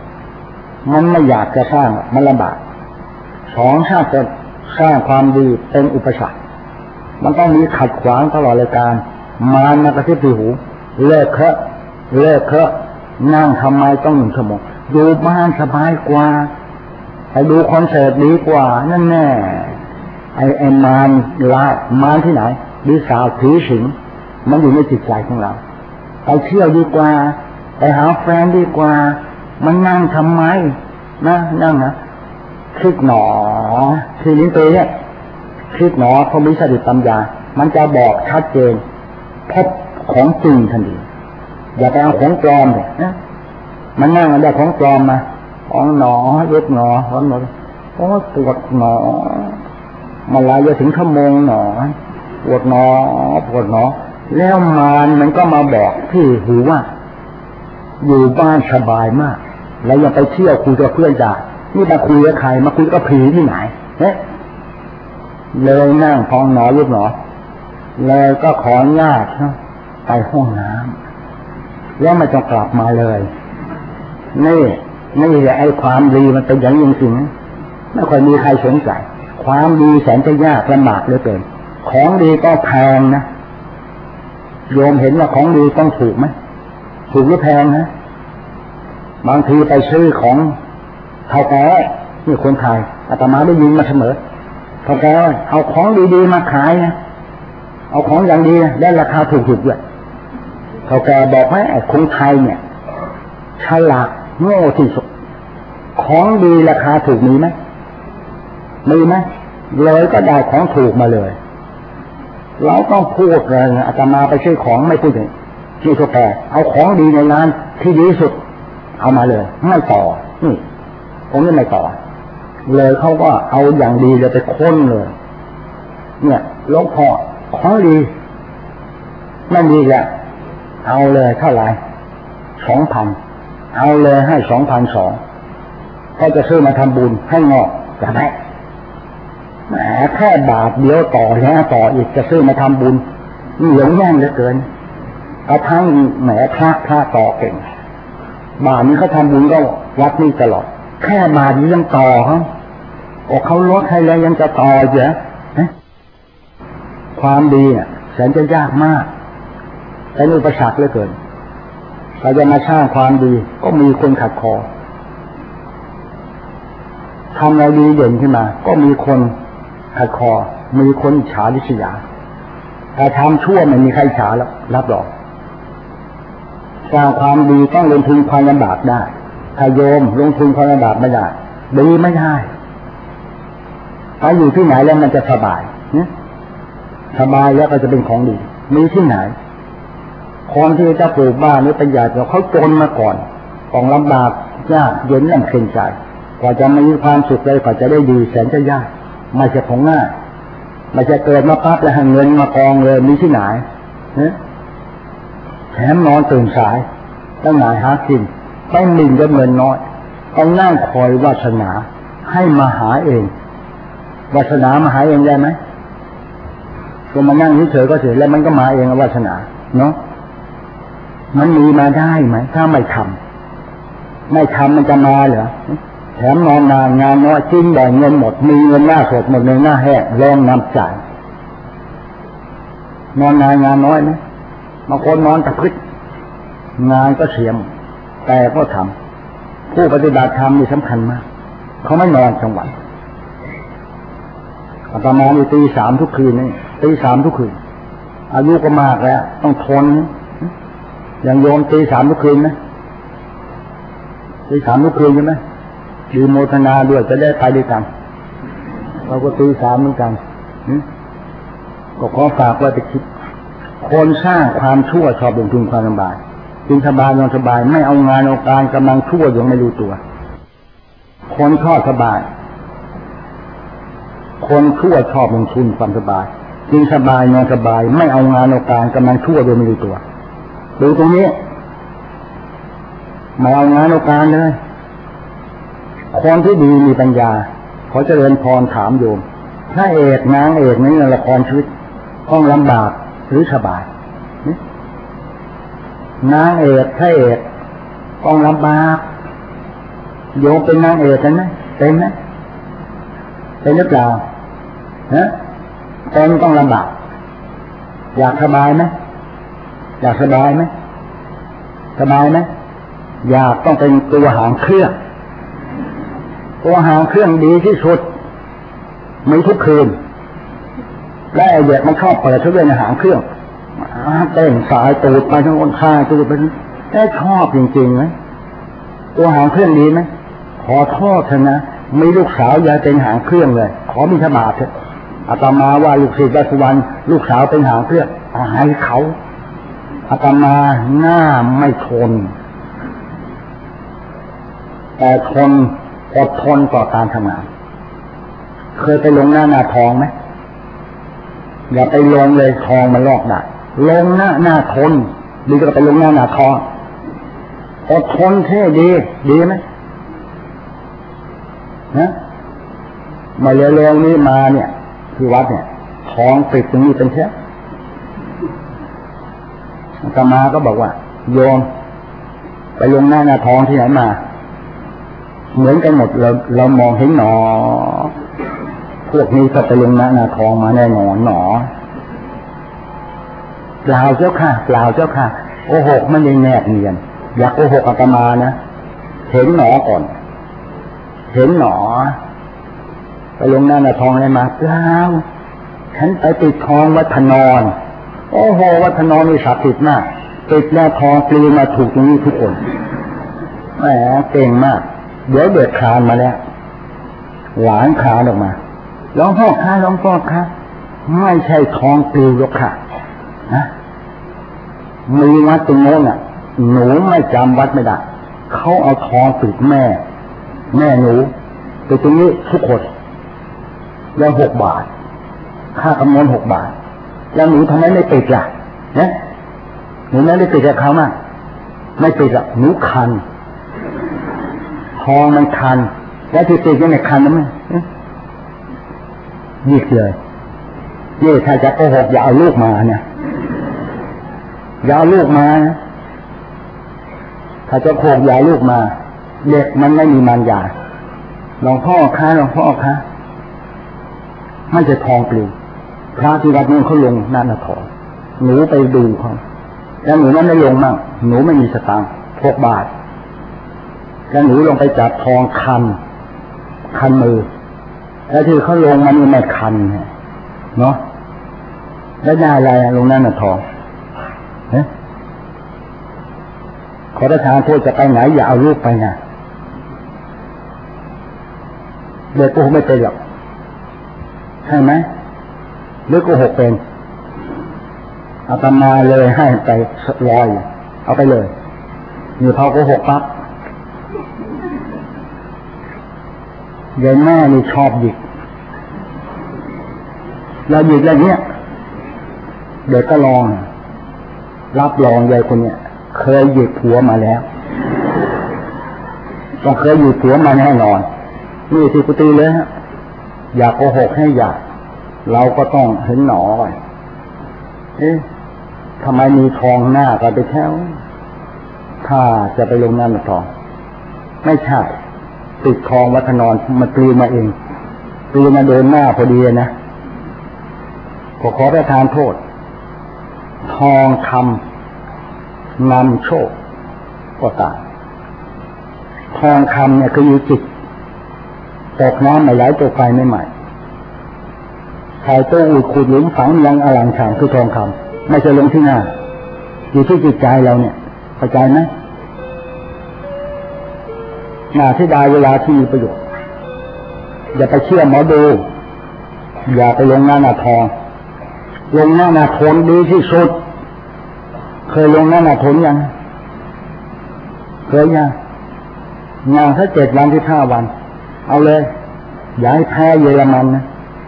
มันไม่อยากจะสร้างมันลำบากสองถ้าจะสร้างความดีเป็นอุปสรรคมันต้องมีขัดขวางตลอดรายการมากระซิบที่หูเลิกเถอะนั่งทำไมต้อง1 ชั่วโมงอยู่บ้านสบายกว่าไปดูคอนเสิร์ตดีกว่านั่นแน่ไอ้มารที่ไหนดีสาวผีสิงมันอยู่ในจิตใจของเราไปเที่ยวดีกว่าไปหาแฟนดีกว่ามันนั่งทำไมนะนั่งนะคิดหนอทีนี้ตัวเนี่ยคิดหนอเขามีสติปัญญามันจะบอกชัดเจนพบของจริงทันทีอย่าไปเอาของปลอมเลยนะมันนั่งเอาได้ของปลอมมาของหนอยุบหนอของหนอโอ้ปวดหนอมาลายจะถึงชั่วโมงหนอปวดหนอแล้วมันก็มาบอกที่หูว่าอยู่บ้านสบายมากแล้วยังไปเที่ยวคุยกับเพื่อนได้นี่มาคุยกับใครมาคุยกับผีที่ไหนเนี่ยเลยนั่งพองหนอยุบหนอเลยก็ขออนุญาตไปห้องน้ำแล้วมันจะกลับมาเลยนี่ไอ้ความดีมันเป็นอย่างจริงๆไม่ค่อยมีใครสนใจความดีแสนจะยากลำบากเหลือเกินของดีก็แพงนะโยมเห็นว่าของดีต้องถูกไหมถูกหรือแพงนะบางทีไปซื้อของเท่าแก่นี่คนไทยอาตมาได้ยินมาเสมอเท่าแก่เอาของดีๆมาขายนะเอาของอย่างดีได้ราคาถูกๆด้วยเท่าแก่บอกไหมไอ้คนไทยเนี่ยฉลาดโง่ที่สุดของดีราคาถูกมีไหมเลยก็ได้ของถูกมาเลยเราต้องพูดเลยอาตมาไปซื้อของไม่พูดอย่างนี่เท่าแก่เอาของดีในร้านที่ดีสุดเอามาเลยไม่ต่อนี่ผมนี่ไม่ต่อเลยเขาก็เอาอย่างดีเลยไปค้นเลยเนี่ยหลวงพ่อของดีไม่ดีแหละเอาเลยเท่าไหร่ 2,000 เอาเลยให้ 2,200เขาจะซื้อมาทำบุญให้งอกจะได้แหมแค่บาทเดียวต่อแล้วต่ออีกจะซื้อมาทำบุญนี่หลงแย่งเหลือเกินเอาทั้งแหมพระต่อเก่งบาทนี้เขาทำบุญก็วัดนี่ตลอดแค่บาทนี้ยังต่อเขาลดให้แล้วยังจะต่อเยอะความดีเนี่ยแสนจะยากมากเป็นอุปสรรคเหลือเกินเราจะมาสร้างความดีก็มีคนขัดคอทำอะไรดีเด่นขึ้นมาก็มีคนขัดคอมีคนฉาริษยาแต่ทำชั่วไม่มีใครฉาแล้วรับรองสร้างความดีต้องลงทุนความลำบากได้ถ้าโยมลงทุนความลำบากไม่ได้ดีไม่ได้ถ้าอยู่ที่ไหนแล้วมันจะสบายสบายแล้วก็จะเป็นของดีมีที่ไหนคนที่จะปลูกบ้านนี้เป็นใหญ่เขาจนมาก่อนต้องลำบากยากเย็นนั่งเข็นใจกว่าจะมีความสุขเลยกว่าจะได้ดีแสนจะยากไม่ใช่ของง่ายไม่ใช่เกิดมาปั๊บแล้วให้เงินมากองเลยมีที่ไหนแถมนอนตื่นสายต้องหากินต้องมีเงินน้อยต้องนั่งคอยวาสนาให้มาหาเองวาสนามาหาเองได้ไหมก็มานั่งเฉยๆก็เฉยแล้วมันก็มาเองวาสนาเนาะมันมีมาได้ไหมถ้าไม่ทำมันจะมาเหรอแถมนอนนานงานน้อยจิ้มได้เงินหมดมีเงินหน้าสดหมดเงินหน้าแห้งแรงนำจ่ายนอนนานงานน้อยไหมบางคนนอนตะพึดงานก็เสียมแต่ก็ทำผู้ปฏิบัติธรรมนี่สำคัญมากเขาไม่นอนกลางวันอาตมาตี 3ทุกคืนนี่ตี 3ทุกคืนอายุก็มากแล้วต้องทนอย่างโยมตี 3ทุกคืนไหมตี 3ทุกคืนใช่ไหมดีโมทนาด้วยจะได้ไปด้วยกันเราก็ตี 3เหมือนกันก็ขอฝากไว้ไปคิดคนสร้างความชั่วชอบลงทุนความลำบากกินสบายนอนสบายไม่เอางานเอาการกำลังชั่วยังไม่รู้ตัวคนชอบสบายคนชั่วชอบลงทุนความสบายกินสบายนอนสบายไม่เอางานเอาการกำลังชั่วโดยไม่รู้ตัวดูตรงนี้ไม่เอางานเอาการเลยคนที่ดีมีปัญญาขอเจริญพรถามโยมพระเอกนางเอกในละครชีวิตต้องลำบากหรือสบายนางเอกพระเอกต้องลำบากโยมเป็นนางเอกกันไหมเป็นไหมเป็นหรือเปล่าฮะเป็นต้องลำบากอยากสบายไหมอยากสบายไหมสบายไหมอยากต้องเป็นตัวหางเครื่องตัวหางเครื่องดีที่สุดมีทุกคืนและไอเด็กมันชอบเปิดทุกเรื่องในหางเครื่องเต้นสายตูดไปทั้งคนข้างตูดไปได้ชอบจริงๆไหมตัวหางเครื่องดีไหมขอโทษเถอะนะมีลูกสาวอย่าเป็นหางเครื่องเลยขอมีธบาตเถอะอาตมาว่าลูกศิษย์วัดสุวรรณลูกสาวเป็นหางเครื่องให้เขาอาตมาหน้าไม่ทนแต่ทนอดทนต่อการทำงานเคยไปลงหน้าทองไหมอย่าไปลงเลยทองมันลอกได้ลงหน้าทนดีก็ไปลงหน้าทองอดทนเท่ดีไหมนะมาเร็วๆนี้มาเนี่ยที่วัดเนี่ยทองปิดตรงนี้เป็นแค่อาตมาก็บอกว่าโยมไปลงหน้าทองที่ไหนมาเหมือนกันหมดเรามองเห็นหนอพวกนี้ก็ไปลงหน้าทองมาแน่นอนหนอเปล่าเจ้าค่ะโอ้โหมันยังแนบเนียนอยากโอ้โหอาตมานะเห็นหนอก่อนเห็นหนอไปลงหน้าทองอะไรมาเปล่าฉันไปปิดทองวัฒนรโอ้โหวัฒนรนี่ศักดิ์สิทธิ์มากปิดหน้าทองปลิวมาถูกตรงนี้ทุกคนแหมเก่งมากเดี๋ยวเดือดคลานมาแล้วหลานคลานออกมาร้องพ่อค่ะไม่ใช่ทองปลิวหรอกค่ะนะมีวัดตรงโน้นอ่ะหนูไม่จำวัดไม่ได้เขาเอาทองปิดแม่หนูไปตรงนี้ทุกคนแล้ว6 บาทค่าคำนวณ6 บาทแล้วหนูทำไมไม่ปิดล่ะเนี่ยหนูไม่ได้ปิดกับเขามากไม่ปิดอ่ะหนูคันทองมันคันแล้วที่ปิดยังไงคันนะมั้ยหยิกเลยนี่ถ้าจะโกหกอย่าเอาลูกมาเนี่ยอย่าเอาลูกมานะถ้าจะโกหกอย่าเอาลูกมาเด็กมันไม่มีมารยาหลวงพ่อคะไม่ใช่ทองปลิวพระที่วัดนู้นเขาลงหน้าทองหนูไปดูเขาแล้วหนูนั้นไม่ลงมั่งหนูไม่มีสตางค์6 บาทแล้วหนูลงไปจับทองคันมือแล้วที่เขาลงมันไม่คันเนาะแล้วได้อะไรลงนั่นน่ะทองขอประทานโทษจะไปไหนอย่าเอาลูกไปนะเด็กโกหกไม่เป็นหรอกใช่ไหมหรือโกหกเป็นอาตมาเลยให้ไปลอยเอาไปเลยอยู่พอโกหกปั๊บยายแม่นี่ชอบหยิกเราหยิกอะไรเงี้ยเด็กก็ลองรับรองยายคนเนี้ยเคยหยิกผัวมาแล้วต้องเคยหยิกผัวมาแน่นอนนี่ที่กุฏิเลยฮะอยากโกหกให้อยากเราก็ต้องเห็นหนอไปทำไมมีทองหน้ากันไปแถวถ้าจะไปลงน้ำทองไม่ใช่ติดทองวัฒนรมันปลิวมาเองปลิวมาโดนหน้าพอดีนะขอประทานโทษทองคำนำโชคก็ตามทองคำเนี่ยคืออยู่จิตตกน้ำไม่ไหลตกไฟไม่ใหม่ใครตู้อุดขุดหลุมฝังยังอลังฉางคือทองคำไม่ใช่ลงที่หน้าอยู่ที่จิตใจเราเนี่ยเข้าใจไหมน่าที่ได้เวลาที่มีประโยชน์อย่าไปเชื่อหมอดูอย่าไปลงหน้าทองลงหน้าทนดีที่สุดเคยลงหน้าทนยังเคยยังงานถ้า7 วันที่5 วันเอาเลยอย่าให้แพ้เยอรมันนะ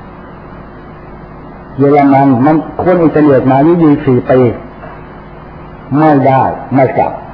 เยอรมันมันคนอิตาเลียนมานี่4 ปีไม่ได้ไม่กลับ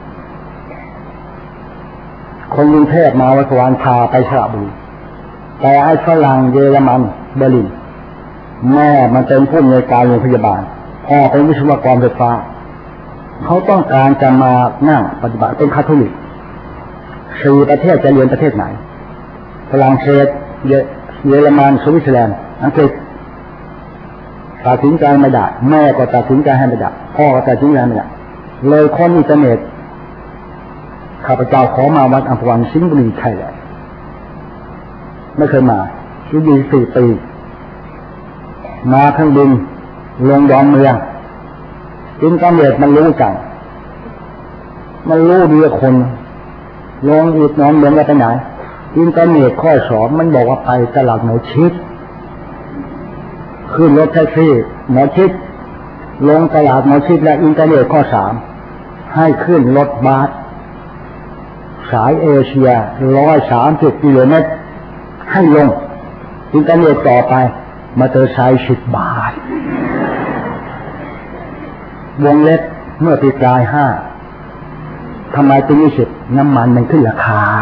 คนกรุงเทพมาวัดสวรรค์พาไปสระบุรีแต่ไอ้ฝรั่งเยอรมันเบอร์ลินแม่มันเป็นผู้อำนวยการโรงพยาบาลพ่อเป็นวิศวกรไฟฟ้าเขาต้องการจะมานั่งปฏิบัติเป็นคาทอลิก 4 ประเทศจะเรียนประเทศไหนฝรั่งเศสเยอรมันสวิตเซอร์แลนด์อังกฤษตัดสินใจไม่ได้แม่ก็ตัดสินใจให้ไม่ได้พ่อก็ตัดสินใจไม่ได้เลยค้นอินเทอร์เน็ตข้าพเจ้าขอมาวัดอัมพวันสิงห์บุรีใช่แล้วไม่เคยมาอยู่4 ปีมาเครื่องบินลงดอนเมืองอินเทอร์เน็ตมันรู้จังมันรู้ดีคนลงอีกนอนเมืองไปไหนอินเทอร์เน็ตข้อ2มันบอกว่าไปตลาดหมอชิดขึ้นรถแท็กซี่หมอชิดลงตลาดหมอชิดและอินเทอร์เน็ตข้อ3ให้ขึ้นรถบัสสายเอเชีย130 กิโลเมตรให้ลงอินเทอร์เน็ตต่อไปมอเตอร์ไซค์10 บาทวงเล็บเมื่อปีกลาย5ทำไมปีนี้10น้ำมันมันขึ้นราคา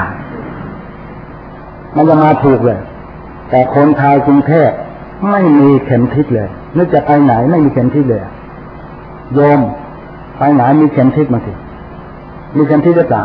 มันจะมาถูกเลยแต่คนไทยกรุงเทพไม่มีเข็มทิศเลยนึกจะไปไหนไม่มีเข็มทิศเลยโยมไปไหนมีเข็มทิศมาสิมีเข็มทิศหรือเปล่า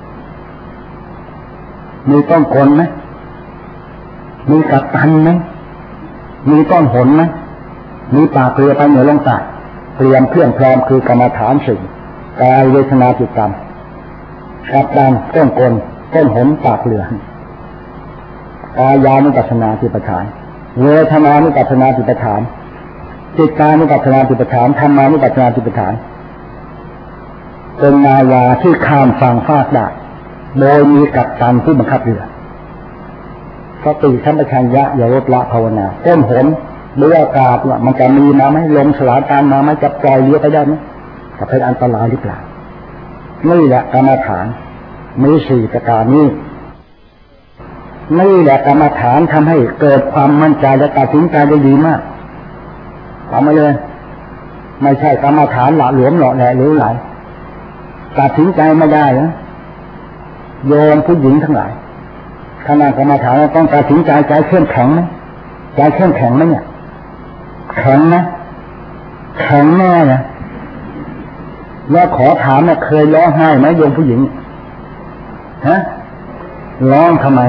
มีต้นกลไหมมีกัปตันไหมมีต้นหนไหมมีปากเรือไปเหนือลงใต้เตรียมเครื่องพร้อมคือกรรมฐานสิ่งกายเวทนาจิตกรรมกัปตันต้นกลต้นหนปากเรือกายานุปัสสนาธิปทานเวทนานุปัสสนาธิปทานจิตตานุปัสสนาธิปทานธรรมานุปัสสนาธิปทานเป็นนาวาที่ข้ามฝั่งฟากได้โดยมีกัปตันผู้บังคับเรือสติสัมปชัญญะอย่าลดละภาวนาต้นหนหรืออากาศมันจะมีมาไหมลมสลายการมาไหมจะปล่อยเรือไปได้ไหมจะเป็นอันตรายหรือเปล่านี่แหละกรรมฐานมี4 ประการนี้นี่แหละกรรมฐานทำให้เกิดความมั่นใจและตัดสินใจได้ดีมากทำมาเลยไม่ใช่กรรมฐานหละหลวมหล่อแหละหรือไหลตัดสินใจไม่ได้นะโยมผู้หญิงทั้งหลายขณะกรรมฐานต้องตัดสินใจใจเข้มแข็งไหมใจเข้มแข็งไหมเนี่ยแข็งนะแข็งแน่นะแล้วขอถามนะเคยร้องไห้ไหมโยมผู้หญิงฮะร้องทำไม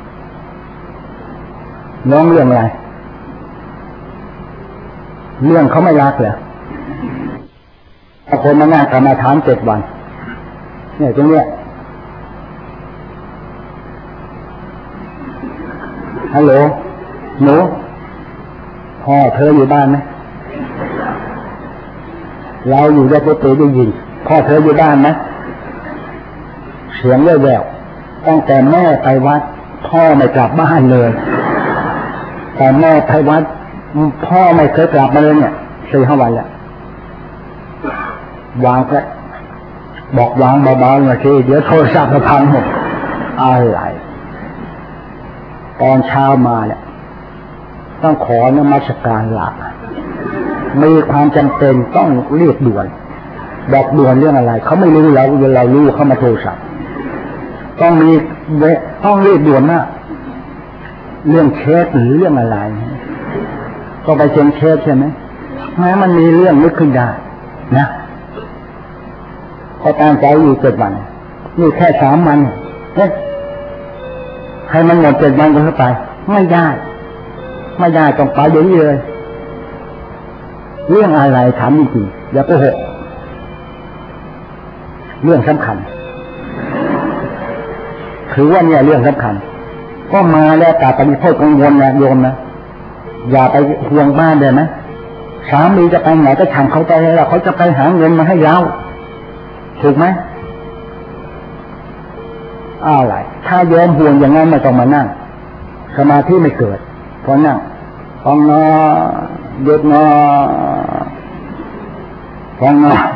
ร้องเรื่องอะไรเรื่องเขาไม่รักเหรอคนมานั่งกรรมฐาน7 วันเนี่ยตรงเนี้ยฮัลโหลหนูพ่อเธออยู่บ้านไหมเราอยู่ได้ปุ๊บได้ยินพ่อเธออยู่บ้านไหมเสียงแว่วๆตั้งแต่แม่ไปวัดพ่อไม่กลับบ้านเลยแต่แม่ไปวัดพ่อไม่เคยกลับมาเลยเนี่ย4-5 วันแล้ววางก็บอกวางเบาๆหน่อยสิเดี๋ยวโทรศัพท์จะพังหมดอะไรตอนเช้ามาเนี่ยต้องขอนมัสการหลักมีความจำเป็นต้องเรียกด่วนบอกด่วนเรื่องอะไรเขาไม่รู้เรารู้เขามาโทรศัพท์ต้องเรียกด่วนนะเรื่องเคสหรือเรื่องอะไรก็ไปเช็คเคสใช่ไหมแม้มันมีเรื่องนึกขึ้นได้นะก็ตั้งใจอยู่7 วันนี่แค่3 วันเนี่ยให้มันหมด7 วันก็เข้าไปไม่ได้ต้องไปเดี๋ยวนี้เลยเรื่องอะไรถามจริงๆอย่าโกหกเรื่องสำคัญถือว่าเนี่ยเรื่องสำคัญก็มาแล้วแต่ปฏิโทษกังวลนะโยมนะอย่าไปห่วงบ้านได้ไหมสามีจะไปไหนก็ช่างเขาไปแล้วเขาจะไปหาเงินมาให้เราถูกไหมอะไรถ้าโยมห่วงอย่างนั้นไม่ต้องมานั่งสมาธิไม่เกิดพอนั่งฟังนะหยุดนะฟังนะ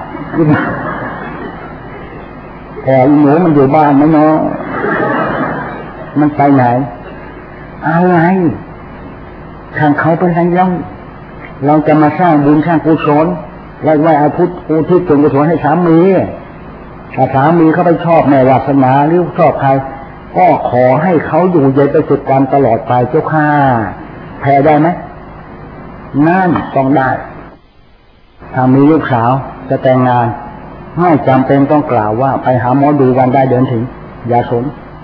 พอหนูมันอยู่บ้านไหมเนาะมันไปไหนอะไรทางเขาไปทางเราจะมาสร้างบุญสร้างกุศลแล้วไหว้อาพุทธอุทิศส่วนกุศลให้สามีถ้าสามีเขาไปชอบแม่วาสนาหรือชอบใครก็ขอให้เขาอยู่เย็นไปสุดวันตลอดไปเจ้าค่ะแพ้ได้ไหมนั่นต้องได้ถ้ามีลูกสาวจะแต่งงานไม่จำเป็นต้องกล่าวว่าไปหาหมอดูวันได้เดือนถึงอย่าสน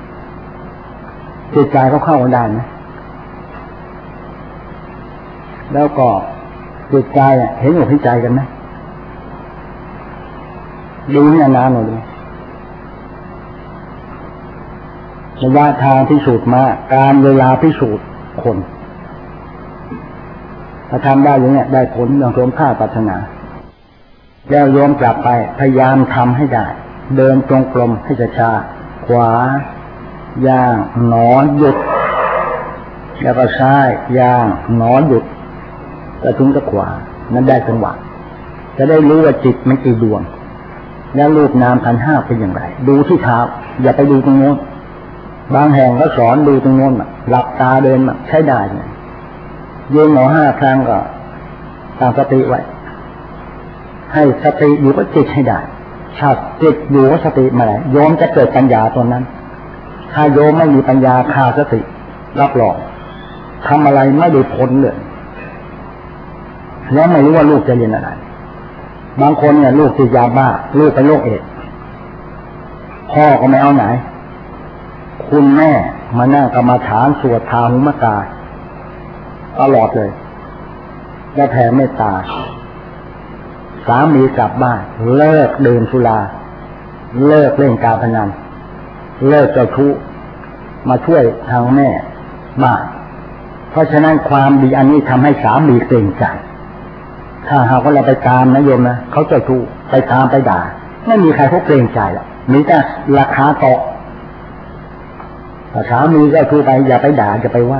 จิตใจเขาเข้ากันได้ไหมแล้วก็จิตใจเห็นอกเห็นใจกันไหมดูเนี่ยนานหน่อยดูระยะทางพิสูจน์มาการเวลาพิสูจน์คนถ้าทำได้อย่างนี้ได้ผลอย่างสมค่าปรารถนาแล้วโยมกลับไปพยายามทำให้ได้เดินตรงกลมให้ช้าขวาย่างหนอหยุดแล้วก็ซ้ายย่างหนอหยุดแต่ถึงจะขวานั้นได้จังหวะจะได้รู้ว่าจิตมันกี่ดวงแล้วรูปนามขันธ์ห้าเป็นอย่างไรดูที่เท้าอย่าไปดูตรงโน้นบางแห่งก็สอนดูตรงโน้นหลับตาเดินใช้ได้เนี่ยยืนหนอ5 ครั้งก็ตั้งสติไว้ให้สติอยู่กับจิตให้ได้ถ้าจิตอยู่กับสติมาแล้วโยมจะเกิดปัญญาตัวนั้นถ้าโยมไม่มีปัญญาขาดสติรับรองทำอะไรไม่ได้ผลเลยแล้วไม่รู้ว่าลูกจะเรียนอะไรบางคนเนี่ยลูกติดยาบ้าลูกเป็นโรคเอดส์พ่อก็ไม่เอาไหนคุณแม่มานั่งกรรมฐานสวดทาหุมกาตลอดเลยและแผ่เมตตาสามีกลับบ้านเลิกดื่มสุราเลิกเล่นการพนันเลิกเจ้าชู้มาช่วยทางแม่บ้านเพราะฉะนั้นความดีอันนี้ทำให้สามีเกรงใจถ้าหากว่าเราไปตามนะโยมนะเขาเจ้าชู้ไปตามไปด่าไม่มีใครเขาเกรงใจหรอกมีแต่ราคาตกถ้าสามีเจ้าชู้ไปอย่าไปด่าอย่าไปว่า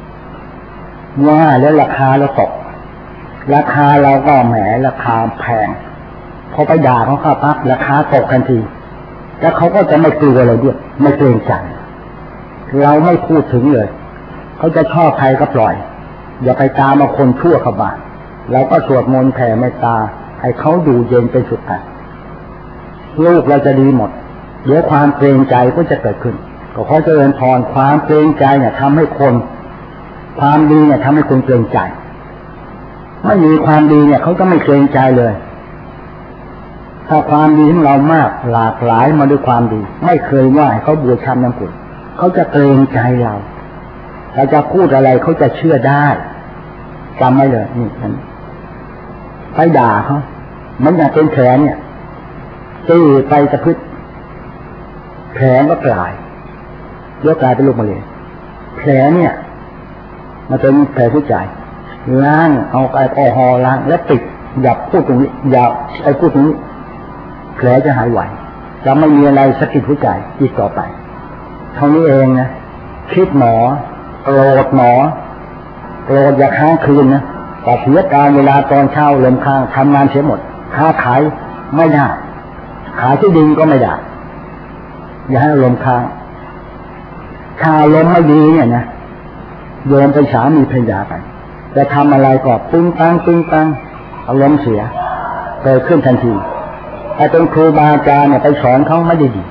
แล้วราคาเราตกราคาเราก็แหมราคาแพงพอไปด่าเขาเข้าปั๊บราคาตกทันทีแล้วเขาก็จะไม่กลัวเราด้วยไม่เกรงใจเราไม่พูดถึงเลยเขาจะชอบใครก็ปล่อยอย่าไปตามมาคนชั่วเข้าบ้านเราก็สวดมนต์แผ่เมตตาให้เขาอยู่เย็นเป็นสุขกันลูกเราจะดีหมดเดี๋ยวความเกรงใจก็จะเกิดขึ้นก็ขอเจริญพรความเกรงใจเนี่ยทำให้คนความดีเนี่ยทำให้คนเกรงใจไม่มีความดีเนี่ยเขาก็ไม่เกรงใจเลยถ้าความดีของเรามากหลากหลายมาด้วยความดีไม่เคยว่าเขาบูชาน้ำกุศลเขาจะเกรงใจเราจะพูดอะไรเขาจะเชื่อได้จำไว้เลยนี่ฉันไปด่าเขามันอยากเป็นแผลเนี่ยจี้ไปจะพึ่งแผลก็กลายเยอะกลายเป็นลูกมะเร็งแผลเนี่ยมันเป็นแผลหัวใจล้างเอาแอลกอฮอล์ล้างแล้วปิดอย่าพูดตรงนี้อย่าไอ้พูดตรงนี้แผลจะหายไหวจะไม่มีอะไรสะกิดหัวใจอีกต่อไปเท่านี้เองนะคิดหมอโกรธหมอโกรธอย่าค้างคืนนะแต่เสียการเวลาตอนเช้าลมค้างทำงานเสียหมดค้าขายไม่ได้ขายที่ดินก็ไม่ได้อย่าให้ลมค้างถ้าลมไม่ดีเนี่ยนะโยมเป็นสามีภรรยากันจะทำอะไรก็ปึ้งปังปึ้งปังอารมณ์เสียเกิดขึ้นทันทีแต่เป็นครูบาอาจารย์เนี่ยไปสอนเขาไม่ได้ดี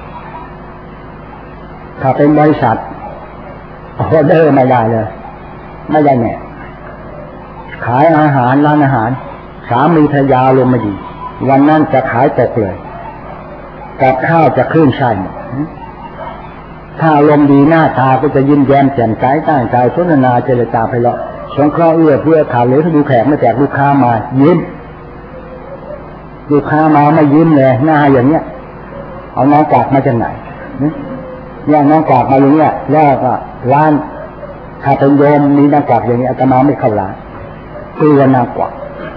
ถ้าเป็นบริษัทออเดอร์ไม่ได้เลยไม่ได้เนี่ยขายอาหารร้านอาหารสามีภรรยาลมไม่ดีวันนั้นจะขายตกเลยกับข้าวจะคลื่นไส้ถ้าลมดีหน้าตาก็จะยิ้มแย้มแจ่มใสตั้งใจสนทนาเจรจาไพเราะสงเคราะห์เอื้อเพื่อข่าวเหลือให้ดูแขกไม่แจกลูกค้ามายิ้มลูกค้ามาไม่ยิ้มเลยหน้าอย่างเนี้ยเอาน้องกากมาจากไหนเนี่ยน้องกากมาอย่างเนี้ยแล้วก็ร้านถ้าเป็นโยมมีน้องกากอย่างนี้อาตมาไม่เข้าร้านกลัวนางกวัก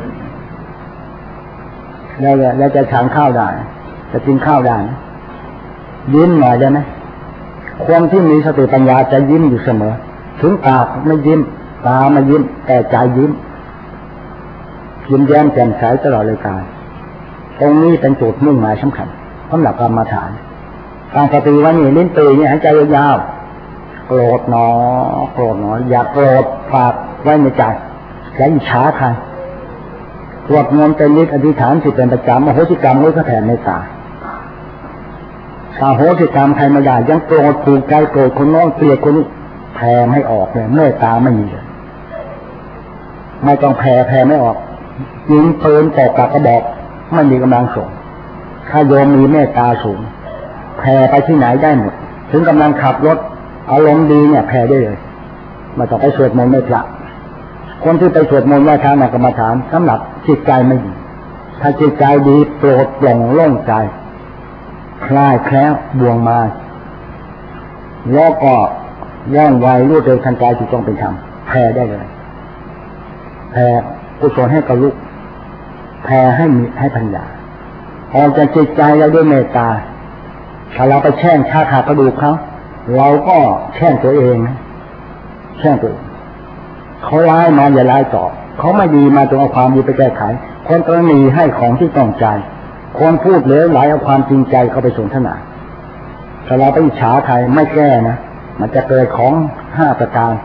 แล้วจะทานข้าวได้จะกินข้าวได้ยิ้มหน่อยได้ไหมคนที่มีสติปัญญาจะยิ้มอยู่เสมอถึงปากไม่ยิ้มตาไม่ยิ้มแต่ใจยิ้มแย้มแจ่มใสตลอดเลยการตรงนี้เป็นจุดมุ่งหมายสำคัญสำหรับกรรมฐานการสติว่านี่ลิ้นปีนี่หายใจยาวๆโกรธหนออย่าโกรธฝากไว้ในใจอย่าอิจฉาใครสวดมนต์เป็นนิดอธิษฐานจิตเป็นประจำอโหสิกรรมไว้ก็แผ่เมตตาถ้าโหสิกรรมใครไม่ได้ยังโกรธผูกใจโกรธคนโน้นเกลียดคนนี้แผ่ไม่ออกเลยเมตตาไม่มีเลยไม่ต้องแผ่ไม่ออกยิงปืนตกปากกระบอกไม่มีกำลังส่งถ้าโยมมีเมตตาสูงแผ่ไปที่ไหนได้หมดถึงกำลังขับรถอารมณ์ดีเนี่ยแผ่ได้เลยไม่ต้องไปสวดมนต์ไม่พระคนที่ไปสวดมนต์ไหว้พระในกรรมฐานสำหรับจิตใจไม่ดีถ้าจิตใจดีโปรดโปร่งโล่งใจคลายแคล้วบ่วงมาแล้วก็ย่องไวรวดเร็วทันใจจิตต้องเป็นธรรมแผ่ได้เลยแผ่กุศลให้กับลูกแผ่ให้ปัญญาออกจากจิตใจเราด้วยเมตตาถ้าเราไปแช่งชาขาดกระดูกเขาเราก็แช่งตัวเองแช่งตัวเองเขาร้ายมาอย่าร้ายตอบเขาไม่ดีมาจงเอาความดีไปแก้ไขคนตระหนี่ให้ของที่ต้องใจคนพูดเหลวไหลเอาความจริงใจเข้าไปสนทนาถ้าเราไปอิจฉาใครไม่แก้นะมันจะเกิดของ5 ประการ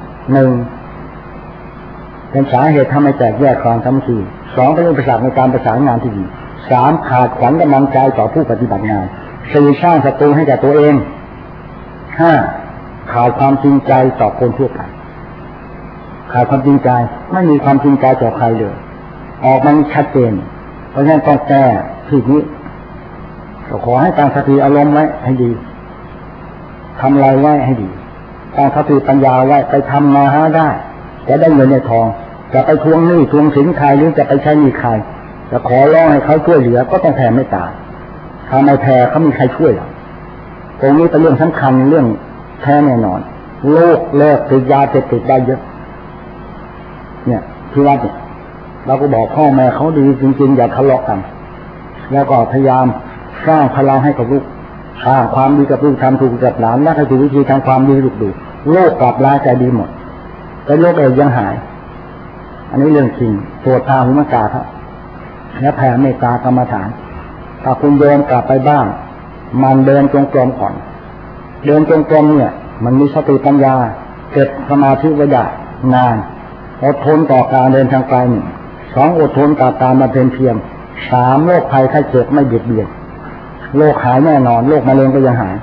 1เป็นสาเหตุทำให้แตกแยกความสามัคคี2เป็นอุปสรรคในการประสานงานที่ดี3ขาดขวัญกำลังใจต่อผู้ปฏิบัติงาน4สร้างศัตรูให้แก่ตัวเอง5ขาดความจริงใจต่อคนทั่วไปขาดความจริงใจไม่มีความจริงใจต่อใครเลยออกมันชัดเจนเพราะฉะนั้นต้องแก้ที่นี้ก็ขอให้ตั้งสติอารมณ์ไว้ให้ดีทำอะไรไว้ให้ดีตั้งสติปัญญาไว้ไปทำมาหาได้จะได้เงินในทองจะไปทวงหนี้ทวงสินใครหรือจะไปใช้หนี้ใครจะขอร้องให้เขาช่วยเหลือก็ต้องแผ่เมตตาถ้าไม่แผ่เขามีใครช่วยหรอตรงนี้เป็นเรื่องสำคัญเรื่องแท้แน่นอนโลกเลิกติดยาเสพติดได้เยอะเนี่ยที่วัดเนี่ยเราก็บอกพ่อแม่เขาดีจริงๆอย่าทะเลาะกันแล้วก็พยายามสร้างพลังให้กับลูกสร้างความดีกับลูกทำถูกกับหลานและให้ถูกวิธีทางความดีลูกดูโลกกลับร้ายใจดีหมดแต่โลกเองยังหายอันนี้เรื่องจริงตัวทาหุมกาครับและแผ่เมตตากรรมฐานถ้าคุณโยมกลับไปบ้านมันเดินจงกรมก่อนเดินจงกรมเนี่ยมันมีสติปัญญาเก็บสมาธิไว้ได้นานอดทนต่อการเดินทางไกล2อดทนต่อการมาเป็นเพียร3โรคภัยไข้เจ็บไม่เบียดเบียนโรคหายแน่นอนโรคมะเร็งก็ยังหาย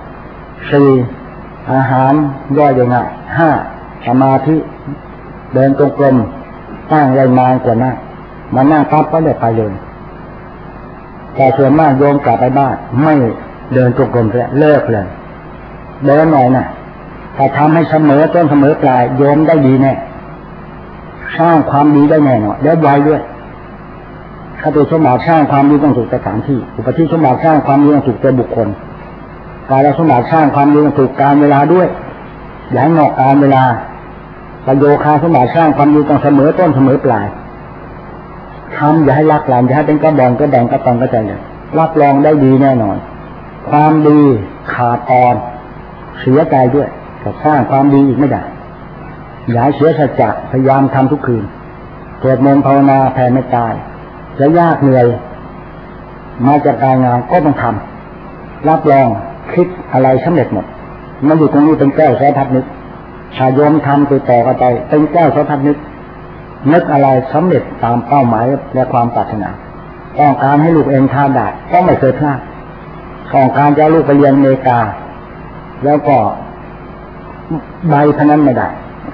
4อาหารย่อยได้ง่าย5สมาธิเดินจงกรมตั้งได้นานกว่านั้นมานั่งปั๊บก็ได้ไปเลยแต่ส่วนมากโยมกลับไปบ้านไม่เดินจงกรมเลยเลิกเลยเดินหน่อยนะแต่ทำให้เสมอต้นเสมอปลายโยมได้ดีแน่สร้างความดีได้แน่นอนแล้วไวด้วยถ้าตัวสมบัติสร้างความดีต้องถูกสถานที่อุปธิสมบัติสร้างความดีต้องถูกตัวบุคคลการสมบัติสร้างความดีต้องถูกการเวลาด้วยอย่านอกการเวลาประโยคาสมบัติสร้างความดีต้องเสมอต้นเสมอปลายทำอย่าให้ลักหลานอย่าให้เป็นกระบองกระแดงกระตองกระใจเลยรับรองได้ดีแน่นอนความดีขาดตอนเสียใจด้วยจะสร้างความดีอีกไม่ได้อย่าเสียสัจจะพยายามทำทุกคืนสวดมนต์ภาวนาแผ่เมตตาจะยากเหนื่อยมาจากการงานก็ต้องทำรับรองคิดอะไรสำเร็จหมดมันอยู่ตรงนี้เป็นแก้วสารพัดนึกชายโยมทำติดต่อกันไปเป็นแก้วสารพัดนึกอะไรสำเร็จตามเป้าหมายและความปรารถนาต้องการให้ลูกเองทานได้ก็ไม่เคยพลาดต้องการจะลูกไปเรียนอเมริกาแล้วก็ใบพนันไม่ได้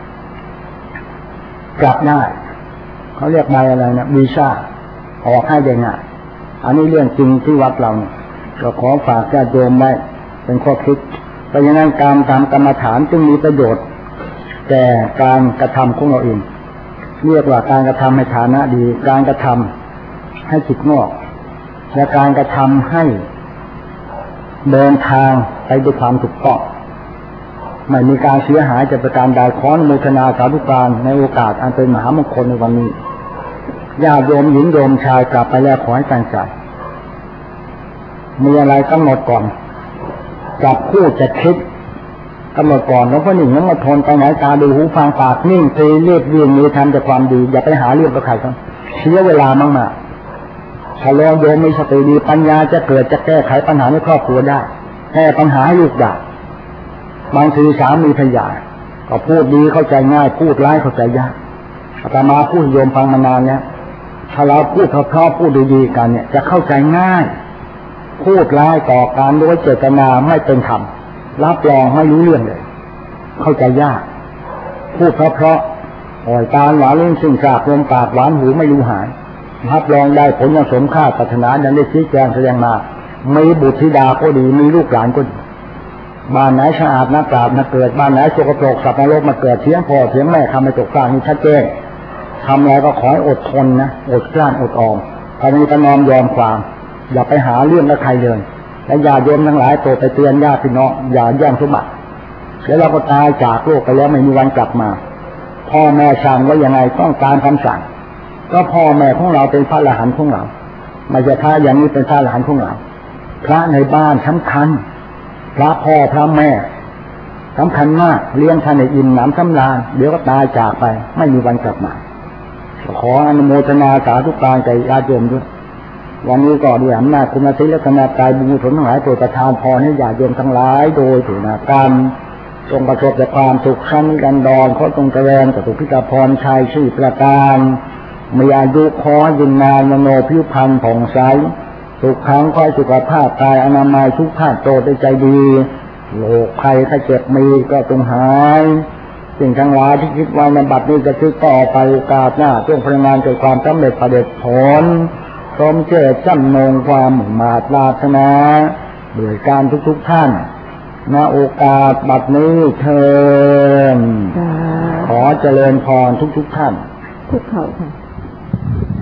กลับได้เขาเรียกใบอะไรนะวีซ่าออกให้ได้ง่ายอันนี้เรื่องจริงที่วัดเราเนี่ยก็ขอฝากญาติโยมไว้เป็นข้อคิดเพราะฉะนั้นการทำกรรมฐานจึงมีประโยชน์แก่การกระทำของเราเองเรียกว่าการกระทำให้ฐานะดีการกระทำให้จิตงอกและการกระทำให้เดินทางไปด้วยความถูกต้องไม่มีการเสียหายจากประการใดขออนุโมทนาสาธุการในโอกาสอันเป็นมหามงคลในวันนี้ญาติโยมหญิงโยมชายกลับไปแล้วขอให้ตั้งใจมีอะไรกำหนดก่อนจับคู่จะคิดกำหนดก่อนแล้วก็หนึ่งนั้นมาทนไปไหนตาดูหูฟังปากนิ่งตีเรียบเรียงมีทำแต่ความดีอย่าไปหาเรื่องกับใครครับเสียเวลามากๆถ้าเราโยมมีสติดีปัญญาจะเกิดจะแก้ไขปัญหาในครอบครัวได้แก้ปัญหาให้ลูกได้บางทีสามีภรรยาก็พูดดีเข้าใจง่ายพูดร้ายเข้าใจยากอาตมาพูดโยมฟังมานานแล้วถ้าเราพูดเพราะพูดดีๆกันเนี่ยจะเข้าใจง่ายพูดร้ายต่อการด้วยเจตนาไม่เป็นธรรมรับรองไม่รู้เรื่องเลยเข้าใจยากพูดเพราะอ่อยตาหวานลิ้นซึ่งสาบลมปากหวานหูไม่รู้หายรับรองได้ผลอย่างสมค่าปรารถนาดังได้ชี้แจงแสดงมามีบุตรธิดาก็ดีมีลูกหลานก็ดีบ้านไหนสะอาดนักกราบนักเกิดบ้านไหนสกปรกสัตว์นรกมาเกิดเถียงพ่อเถียงแม่ทำให้ตกกลางนี่ชัดเจนทำอะไรก็ขอให้อดทนนะอดกลั้นอดออมตอนนี้ก็นอมยอมความอย่าไปหาเรื่องกับใครเลยและญาติโยมทั้งหลายโปรดไปเตือนญาติพี่น้องอย่าแย่งสมบัติแล้วเราก็ตายจากโลกไปแล้วไม่มีวันกลับมาพ่อแม่สั่งว่ายังไงต้องตามคำสั่งก็พ่อแม่ของเราเป็นพระอรหันต์ของเราไม่ใช่พระอย่างนี้เป็นพระอรหันต์ของเราพระในบ้านสำคัญพระพ่อพระแม่สำคัญมากเลี้ยงท่านให้อิ่มหนำสำราญเดี๋ยวก็ตายจากไปไม่มีวันกลับมาขออนุโมทนาสาธุการแก่ญาติโยมด้วยวันนี้ก็ด้วยอำนาจคุณธรรมและคณะกายบุญกุศลทั้งหลายโปรดประทานพรให้ญาติโยมทั้งหลายโดยถุนาการจงประสบแต่ความสุขชั้นกันดอนขอจงเจริญกับสุขพิจพรชัยชื่อประการมีอายุขอยืนนานมโนผิวพรรณผ่องใสสุขขังคอยสุขภาพกายอนามัยทุกภาคโตได้ใจดีโรคภัยไข้เจ็บมีก็จงหายสิ่งทั้งหลายที่คิดไว้ในบัดนี้จะคิดต่อไปโอกาสหน้าจงพลังงานเกิดความสำเร็จประเด็จผลสมเจตจำนงความมาตรปรารถนาโดยการทุกท่านณโอกาสบัดนี้เทินขอเจริญพรทุกท่านทุกเขาค่ะ